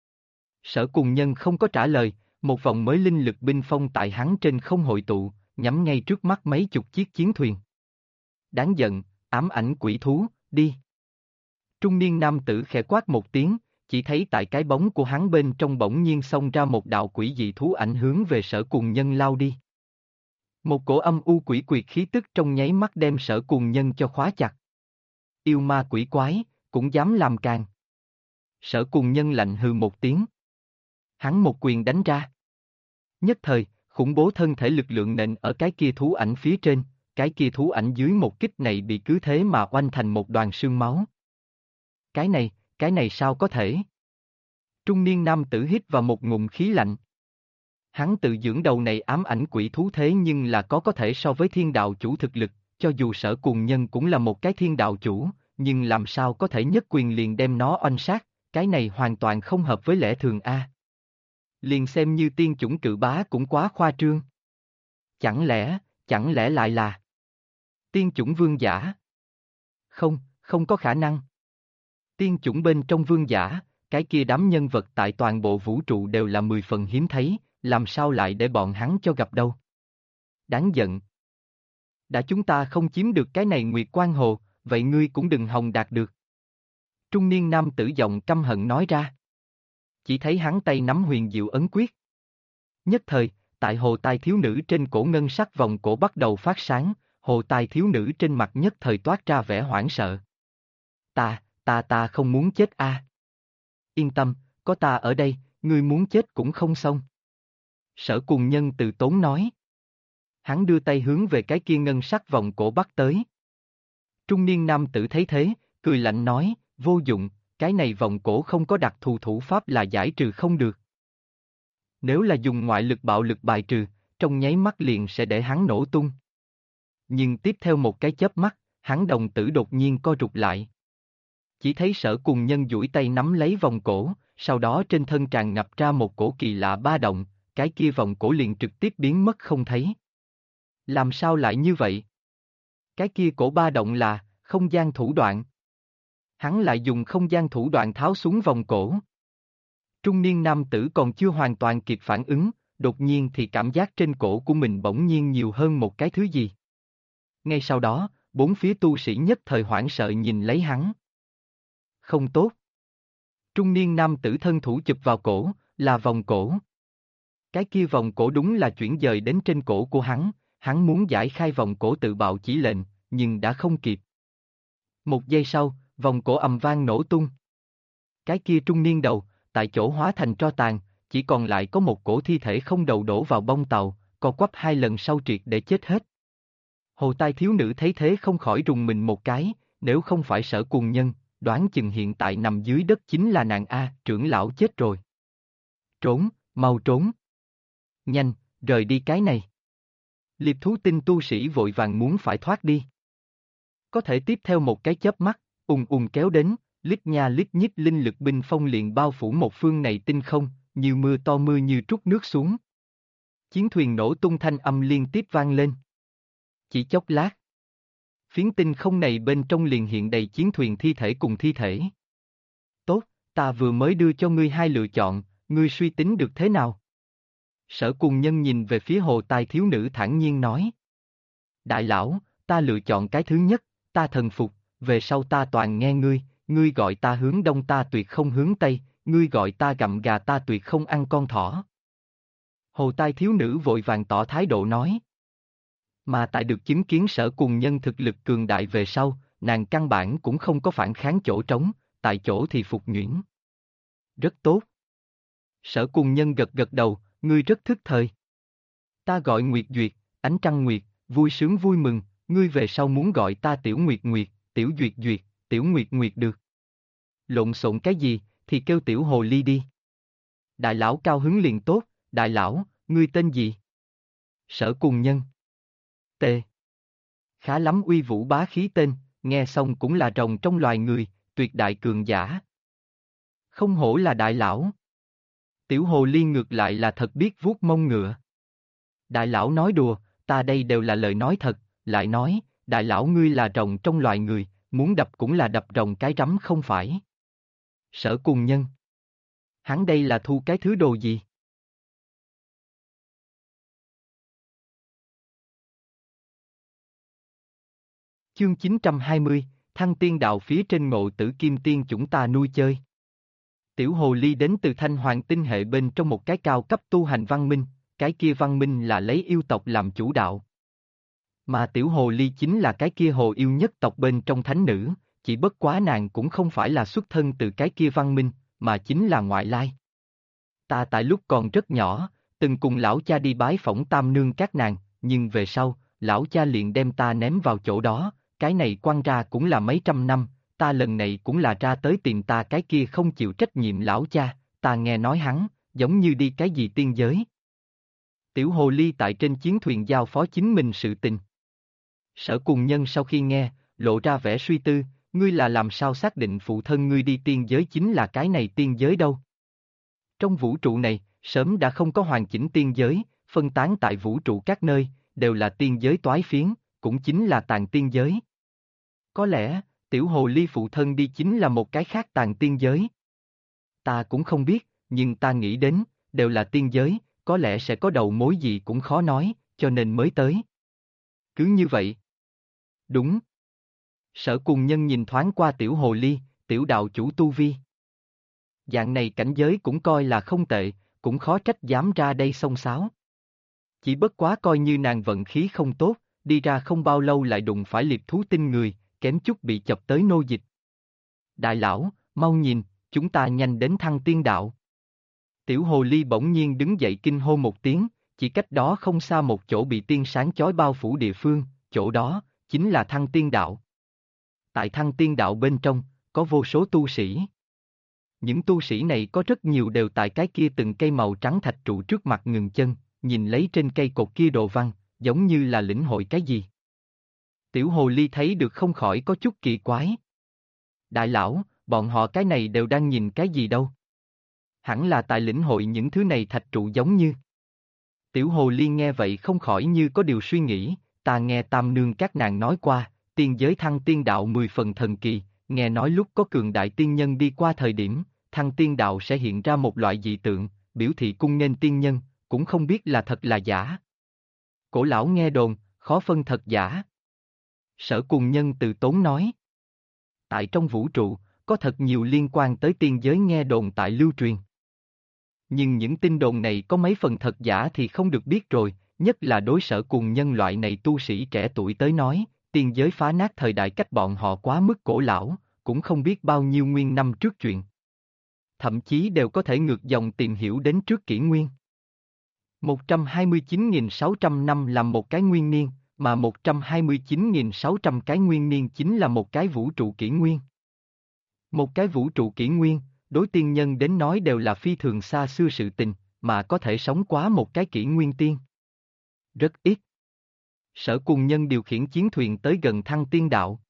Sở Cùng Nhân không có trả lời, một vòng mới linh lực binh phong tại hắn trên không hội tụ, nhắm ngay trước mắt mấy chục chiếc chiến thuyền. Đáng giận, ám ảnh quỷ thú, đi. Trung niên nam tử khẽ quát một tiếng, chỉ thấy tại cái bóng của hắn bên trong bỗng nhiên xông ra một đạo quỷ dị thú ảnh hướng về Sở Cùng Nhân lao đi. Một cổ âm u quỷ quyệt khí tức trong nháy mắt đem Sở Cùng Nhân cho khóa chặt. Yêu ma quỷ quái, cũng dám làm càng. Sở Cùng Nhân lạnh hừ một tiếng. Hắn một quyền đánh ra. Nhất thời, khủng bố thân thể lực lượng nện ở cái kia thú ảnh phía trên, cái kia thú ảnh dưới một kích này bị cứ thế mà oanh thành một đoàn sương máu. Cái này sao có thể? Trung niên nam tử hít vào một ngụm khí lạnh. Hắn tự dưỡng đầu này ám ảnh quỷ thú thế nhưng là có thể so với thiên đạo chủ thực lực, cho dù Sở Cùng Nhân cũng là một cái thiên đạo chủ, nhưng làm sao có thể nhất quyền liền đem nó oanh sát, cái này hoàn toàn không hợp với lẽ thường a. Liền xem như tiên chủng cự bá cũng quá khoa trương. Chẳng lẽ lại là tiên chủng vương giả? Không có khả năng. Tiên chủng bên trong vương giả, cái kia đám nhân vật tại toàn bộ vũ trụ đều là 10 phần hiếm thấy, làm sao lại để bọn hắn cho gặp đâu. Đáng giận. Đã chúng ta không chiếm được cái này Nguyệt Quan Hồ, vậy ngươi cũng đừng hòng đạt được. Trung niên nam tử giọng căm hận nói ra. Chỉ thấy hắn tay nắm huyền diệu ấn quyết. Nhất thời, tại hồ tai thiếu nữ trên cổ ngân sắc vòng cổ bắt đầu phát sáng, hồ tai thiếu nữ trên mặt nhất thời toát ra vẻ hoảng sợ. Ta không muốn chết a. Yên tâm, có ta ở đây, ngươi muốn chết cũng không xong. Sở Cùng Nhân từ tốn nói. Hắn đưa tay hướng về cái kia ngân sắc vòng cổ bắt tới. Trung niên nam tử thấy thế, cười lạnh nói, vô dụng, cái này vòng cổ không có đặc thù thủ pháp là giải trừ không được. Nếu là dùng ngoại lực bạo lực bài trừ, trong nháy mắt liền sẽ để hắn nổ tung. Nhưng tiếp theo một cái chớp mắt, hắn đồng tử đột nhiên co rụt lại. Chỉ thấy Sở Cùng Nhân duỗi tay nắm lấy vòng cổ, sau đó trên thân tràn ngập ra một cổ kỳ lạ ba động, cái kia vòng cổ liền trực tiếp biến mất không thấy. Làm sao lại như vậy? Cái kia cổ ba động là không gian thủ đoạn. Hắn lại dùng không gian thủ đoạn tháo xuống vòng cổ. Trung niên nam tử còn chưa hoàn toàn kịp phản ứng, đột nhiên thì cảm giác trên cổ của mình bỗng nhiên nhiều hơn một cái thứ gì. Ngay sau đó, bốn phía tu sĩ nhất thời hoảng sợ nhìn lấy hắn. Không tốt. Trung niên nam tử thân thủ chụp vào cổ, là vòng cổ. Cái kia vòng cổ đúng là chuyển dời đến trên cổ của hắn muốn giải khai vòng cổ tự bạo chỉ lệnh, nhưng đã không kịp. Một giây sau, vòng cổ ầm vang nổ tung. Cái kia trung niên đầu, tại chỗ hóa thành tro tàn, chỉ còn lại có một cổ thi thể không đầu đổ vào bông tàu, co quắp hai lần sau triệt để chết hết. Hồ Tai thiếu nữ thấy thế không khỏi rùng mình một cái, nếu không phải Sở Cuồng Nhân, đoán chừng hiện tại nằm dưới đất chính là nàng A, trưởng lão chết rồi. Trốn, mau trốn. Nhanh, rời đi cái này. Liệp thú tinh tu sĩ vội vàng muốn phải thoát đi. Có thể tiếp theo một cái chớp mắt, kéo đến, lít nha lít nhít linh lực binh phong liền bao phủ một phương này tinh không, như mưa to mưa như trút nước xuống. Chiến thuyền nổ tung thanh âm liên tiếp vang lên. Chỉ chốc lát, phiến tinh không này bên trong liền hiện đầy chiến thuyền thi thể cùng thi thể. Tốt, ta vừa mới đưa cho ngươi hai lựa chọn, ngươi suy tính được thế nào? Sở Cuồng Nhân nhìn về phía Hồ Tai thiếu nữ thản nhiên nói. Đại lão, ta lựa chọn cái thứ nhất, ta thần phục, về sau ta toàn nghe ngươi, ngươi gọi ta hướng đông ta tuyệt không hướng tây, ngươi gọi ta gặm gà ta tuyệt không ăn con thỏ. Hồ Tai thiếu nữ vội vàng tỏ thái độ nói. Mà tại được chứng kiến Sở Cuồng Nhân thực lực cường đại về sau, nàng căn bản cũng không có phản kháng chỗ trống, tại chỗ thì phục nhuyễn. Rất tốt. Sở Cuồng Nhân gật gật đầu, ngươi rất thức thời. Ta gọi Nguyệt Duyệt, ánh trăng Nguyệt, vui sướng vui mừng, ngươi về sau muốn gọi ta Tiểu Nguyệt Nguyệt, Tiểu Duyệt Duyệt, Tiểu Nguyệt Nguyệt được. Lộn xộn cái gì, thì kêu Tiểu Hồ Ly đi. Đại lão cao hứng liền tốt, đại lão, ngươi tên gì? Sở Cuồng Nhân. T. Khá lắm uy vũ bá khí tên, nghe xong cũng là rồng trong loài người, tuyệt đại cường giả. Không hổ là đại lão. Tiểu Hồ Ly ngược lại là thật biết vuốt mông ngựa. Đại lão nói đùa, ta đây đều là lời nói thật, lại nói, đại lão ngươi là rồng trong loài người, muốn đập cũng là đập rồng cái rắm không phải. Sở Cuồng Nhân. Hắn đây là thu cái thứ đồ gì? Chương 920, Thăng Tiên Đạo phía trên Ngộ Tử Kim Tiên chúng ta nuôi chơi. Tiểu Hồ Ly đến từ Thanh Hoàng tinh hệ bên trong một cái cao cấp tu hành văn minh, cái kia văn minh là lấy yêu tộc làm chủ đạo. Mà Tiểu Hồ Ly chính là cái kia hồ yêu nhất tộc bên trong thánh nữ, chỉ bất quá nàng cũng không phải là xuất thân từ cái kia văn minh, mà chính là ngoại lai. Ta tại lúc còn rất nhỏ, từng cùng lão cha đi bái phỏng tam nương các nàng, nhưng về sau, lão cha liền đem ta ném vào chỗ đó, cái này quăng ra cũng là mấy trăm năm, ta lần này cũng là ra tới tìm ta cái kia không chịu trách nhiệm lão cha, ta nghe nói hắn, giống như đi cái gì tiên giới. Tiểu Hồ Ly tại trên chiến thuyền giao phó chính mình sự tình. Sở Cuồng Nhân sau khi nghe, lộ ra vẻ suy tư, ngươi là làm sao xác định phụ thân ngươi đi tiên giới chính là cái này tiên giới đâu? Trong vũ trụ này, sớm đã không có hoàn chỉnh tiên giới, phân tán tại vũ trụ các nơi, đều là tiên giới toái phiến, cũng chính là tàn tiên giới. Có lẽ, Tiểu Hồ Ly phụ thân đi chính là một cái khác tàn tiên giới. Ta cũng không biết, nhưng ta nghĩ đến, đều là tiên giới, có lẽ sẽ có đầu mối gì cũng khó nói, cho nên mới tới. Cứ như vậy. Đúng. Sở Cuồng Nhân nhìn thoáng qua Tiểu Hồ Ly, tiểu đạo chủ tu vi. Dạng này cảnh giới cũng coi là không tệ, cũng khó trách dám ra đây xông xáo. Chỉ bất quá coi như nàng vận khí không tốt, đi ra không bao lâu lại đụng phải liệp thú tinh người, kém chút bị chọc tới nô dịch. Đại lão, mau nhìn, chúng ta nhanh đến Thăng Tiên Đạo. Tiểu Hồ Ly bỗng nhiên đứng dậy kinh hô một tiếng, chỉ cách đó không xa một chỗ bị tiên sáng chói bao phủ địa phương, chỗ đó, chính là Thăng Tiên Đạo. Tại Thăng Tiên Đạo bên trong, có vô số tu sĩ. Những tu sĩ này có rất nhiều đều tại cái kia từng cây màu trắng thạch trụ trước mặt ngừng chân, nhìn lấy trên cây cột kia đồ văn, giống như là lĩnh hội cái gì. Tiểu hồ ly thấy được không khỏi có chút kỳ quái. Đại lão, bọn họ cái này đều đang nhìn cái gì đâu? Hẳn là tại lĩnh hội những thứ này thạch trụ giống như. Tiểu hồ ly nghe vậy không khỏi như có điều suy nghĩ, ta nghe tam nương các nàng nói qua, tiên giới thăng tiên đạo 10 phần thần kỳ, nghe nói lúc có cường đại tiên nhân đi qua thời điểm, thăng tiên đạo sẽ hiện ra một loại dị tượng, biểu thị cung nghênh tiên nhân, cũng không biết là thật là giả. Cổ lão nghe đồn, khó phân thật giả. Sở Cùng Nhân từ tốn nói. Tại trong vũ trụ, có thật nhiều liên quan tới tiên giới nghe đồn tại lưu truyền. Nhưng những tin đồn này có mấy phần thật giả thì không được biết rồi, nhất là đối Sở Cùng Nhân loại này tu sĩ trẻ tuổi tới nói, tiên giới phá nát thời đại cách bọn họ quá mức cổ lão, cũng không biết bao nhiêu nguyên năm trước chuyện. Thậm chí đều có thể ngược dòng tìm hiểu đến trước kỷ nguyên. 129.600 năm là một cái nguyên niên, mà 129.600 cái nguyên niên chính là một cái vũ trụ kỷ nguyên. Một cái vũ trụ kỷ nguyên, đối tiên nhân đến nói đều là phi thường xa xưa sự tình, mà có thể sống quá một cái kỷ nguyên tiên. Rất ít. Sở Cùng Nhân điều khiển chiến thuyền tới gần Thăng Tiên Đạo.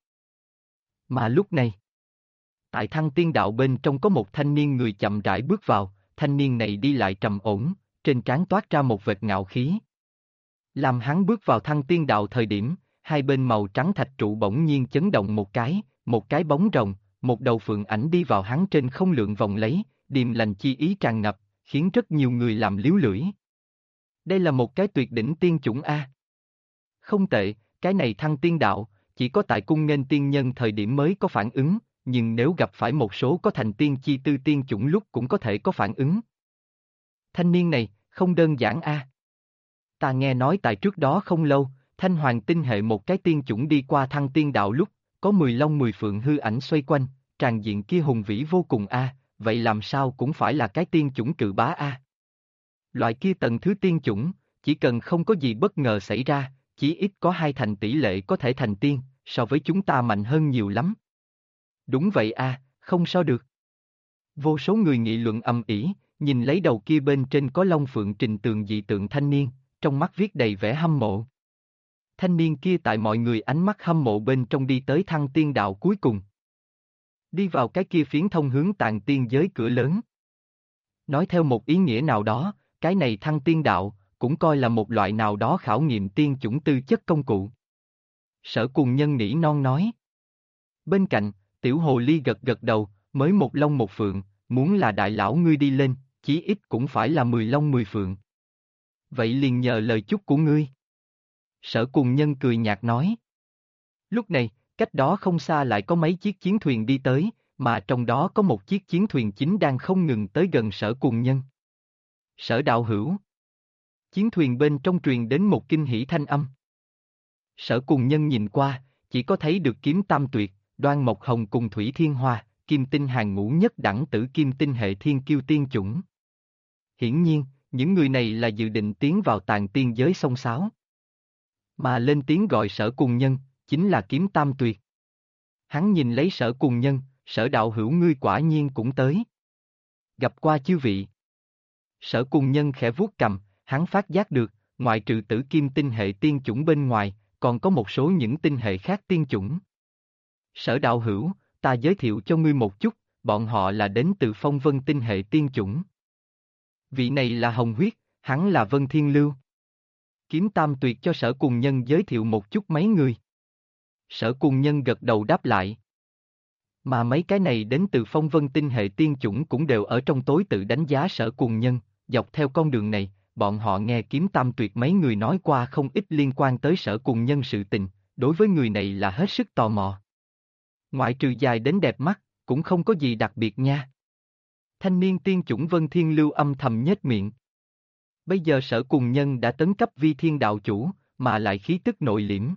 Mà lúc này, tại Thăng Tiên Đạo bên trong có một thanh niên người chậm rãi bước vào, thanh niên này đi lại trầm ổn, trên trán toát ra một vệt ngạo khí. Làm hắn bước vào Thăng Tiên Đạo thời điểm, hai bên màu trắng thạch trụ bỗng nhiên chấn động một cái bóng rồng, một đầu phượng ảnh đi vào hắn trên không lượn vòng lấy, điềm lành chi ý tràn ngập, khiến rất nhiều người làm líu lưỡi. Đây là một cái tuyệt đỉnh tiên chủng A. Không tệ, cái này Thăng Tiên Đạo, chỉ có tại cung nghênh tiên nhân thời điểm mới có phản ứng, nhưng nếu gặp phải một số có thành tiên chi tư tiên chủng lúc cũng có thể có phản ứng. Thanh niên này, không đơn giản A. Ta nghe nói tại trước đó không lâu, Thanh Hoàng tinh hệ một cái tiên chủng đi qua Thăng Tiên Đạo lúc, có 10 long 10 phượng hư ảnh xoay quanh, tràn diện kia hùng vĩ vô cùng A, vậy làm sao cũng phải là cái tiên chủng cự bá A. Loại kia tầng thứ tiên chủng, chỉ cần không có gì bất ngờ xảy ra, chỉ ít có 2 thành tỷ lệ có thể thành tiên, so với chúng ta mạnh hơn nhiều lắm. Đúng vậy A, không sao được. Vô số người nghị luận ầm ĩ, nhìn lấy đầu kia bên trên có long phượng trình tường dị tượng thanh niên, trong mắt viết đầy vẻ hâm mộ. Thanh niên kia tại mọi người ánh mắt hâm mộ bên trong đi tới Thăng Tiên Đạo cuối cùng. Đi vào cái kia phiến thông hướng Tạng Tiên giới cửa lớn. Nói theo một ý nghĩa nào đó, cái này Thăng Tiên Đạo, cũng coi là một loại nào đó khảo nghiệm tiên chủng tư chất công cụ. Sở Cùng Nhân nỉ non nói. Bên cạnh, Tiểu Hồ Ly gật gật đầu, mới một long một phượng, muốn là đại lão ngươi đi lên, chí ít cũng phải là 10 long 10 phượng. Vậy liền nhờ lời chúc của ngươi. Sở Cùng Nhân cười nhạt nói. Lúc này, cách đó không xa lại có mấy chiếc chiến thuyền đi tới, mà trong đó có một chiếc chiến thuyền chính đang không ngừng tới gần Sở Cùng Nhân. Sở đạo hữu. Chiến thuyền bên trong truyền đến một kinh hỉ thanh âm. Sở Cùng Nhân nhìn qua, chỉ có thấy được Kiếm Tam Tuyệt, Đoan Mộc Hồng cùng Thủy Thiên Hoa, Kim Tinh hàng ngũ nhất đẳng tử Kim Tinh hệ thiên kiêu tiên chủng. Hiển nhiên, những người này là dự định tiến vào Tạng Tiên giới xông xáo. Mà lên tiếng gọi Sở Cùng Nhân, chính là Kiếm Tam Tuyệt. Hắn nhìn lấy Sở Cùng Nhân, Sở đạo hữu ngươi quả nhiên cũng tới. Gặp qua chư vị. Sở Cùng Nhân khẽ vuốt cầm, hắn phát giác được, ngoại trừ tử Kim Tinh hệ tiên chủng bên ngoài, còn có một số những tinh hệ khác tiên chủng. Sở đạo hữu, ta giới thiệu cho ngươi một chút, bọn họ là đến từ Phong Vân Tinh hệ tiên chủng. Vị này là Hồng Huyết, hắn là Vân Thiên Lưu. Kiếm Tam Tuyệt cho Sở Cùng Nhân giới thiệu một chút mấy người. Sở Cùng Nhân gật đầu đáp lại. Mà mấy cái này đến từ Phong Vân Tinh hệ tiên chủng cũng đều ở trong tối tự đánh giá Sở Cùng Nhân, dọc theo con đường này, bọn họ nghe Kiếm Tam Tuyệt mấy người nói qua không ít liên quan tới Sở Cùng Nhân sự tình, đối với người này là hết sức tò mò. Ngoại trừ dài đến đẹp mắt, cũng không có gì đặc biệt nha. Thanh niên tiên chủng Vân Thiên Lưu âm thầm nhếch miệng. Bây giờ Sở Cùng Nhân đã tấn cấp vi thiên đạo chủ, mà lại khí tức nội liễm.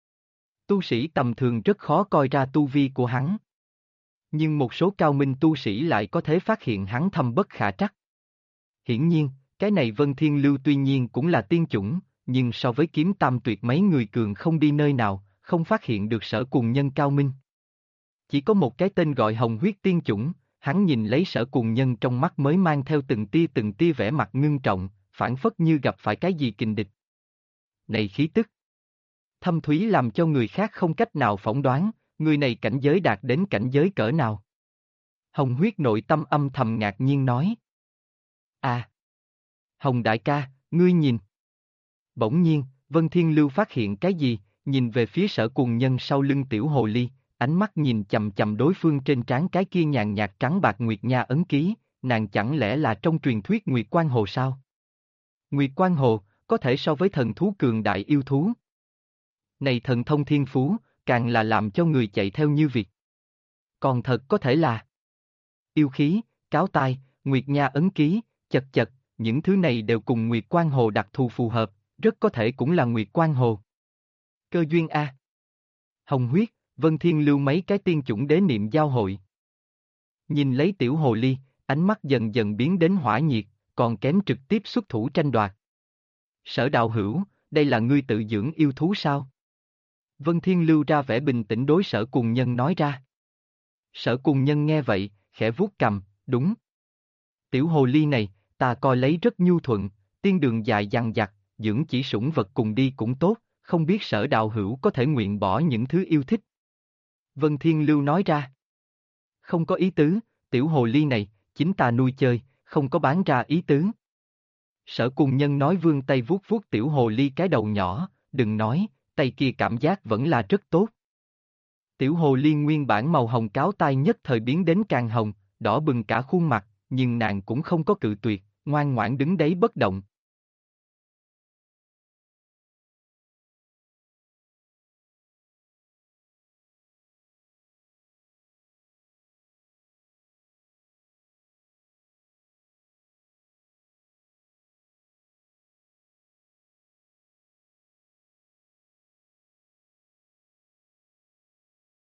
Tu sĩ tầm thường rất khó coi ra tu vi của hắn. Nhưng một số cao minh tu sĩ lại có thể phát hiện hắn thâm bất khả trắc. Hiển nhiên, cái này Vân Thiên Lưu tuy nhiên cũng là tiên chủng, nhưng so với Kiếm Tam Tuyệt mấy người cường không đi nơi nào, không phát hiện được Sở Cùng Nhân cao minh. Chỉ có một cái tên gọi Hồng Huyết tiên chủng, hắn nhìn lấy Sở Cùng Nhân trong mắt mới mang theo từng tia vẻ mặt ngưng trọng, phảng phất như gặp phải cái gì kình địch. Này khí tức! Thâm thúy làm cho người khác không cách nào phỏng đoán, người này cảnh giới đạt đến cảnh giới cỡ nào. Hồng Huyết nội tâm âm thầm ngạc nhiên nói. À! Hồng đại ca, ngươi nhìn. Bỗng nhiên, Vân Thiên Lưu phát hiện cái gì, nhìn về phía Sở Cuồng Nhân sau lưng tiểu hồ ly, ánh mắt nhìn chầm chầm đối phương trên trán cái kia nhàn nhạt trắng bạc Nguyệt Nha ấn ký, nàng chẳng lẽ là trong truyền thuyết Nguyệt Quan Hồ sao? Nguyệt Quan Hồ, có thể so với thần thú cường đại yêu thú. Này thần thông thiên phú, càng là làm cho người chạy theo như việc. Còn thật có thể là yêu khí, cáo tai, Nguyệt Nha ấn ký, chật chật, những thứ này đều cùng Nguyệt Quan Hồ đặc thù phù hợp, rất có thể cũng là Nguyệt Quan Hồ. Cơ duyên A. Hồng Huyết, Vân Thiên Lưu mấy cái tiên chủng đế niệm giao hội. Nhìn lấy tiểu hồ ly, ánh mắt dần dần biến đến hỏa nhiệt, còn kém trực tiếp xuất thủ tranh đoạt. Sở đạo hữu, đây là ngươi tự dưỡng yêu thú sao? Vân Thiên Lưu ra vẻ bình tĩnh đối Sở Cuồng Nhân nói ra. Sở Cuồng Nhân nghe vậy, khẽ vuốt cầm, đúng. Tiểu hồ ly này, ta coi lấy rất nhu thuận, tiên đường dài dằng dặc, dưỡng chỉ sủng vật cùng đi cũng tốt, không biết Sở đạo hữu có thể nguyện bỏ những thứ yêu thích. Vân Thiên Lưu nói ra. Không có ý tứ, tiểu hồ ly này, chính ta nuôi chơi, không có bán ra ý tứ. Sở Cuồng Nhân nói vươn tay vuốt vuốt tiểu hồ ly cái đầu nhỏ, đừng nói, tay kia cảm giác vẫn là rất tốt. Tiểu hồ ly nguyên bản màu hồng cáo tai nhất thời biến đến càng hồng, đỏ bừng cả khuôn mặt, nhưng nàng cũng không có cự tuyệt, ngoan ngoãn đứng đấy bất động.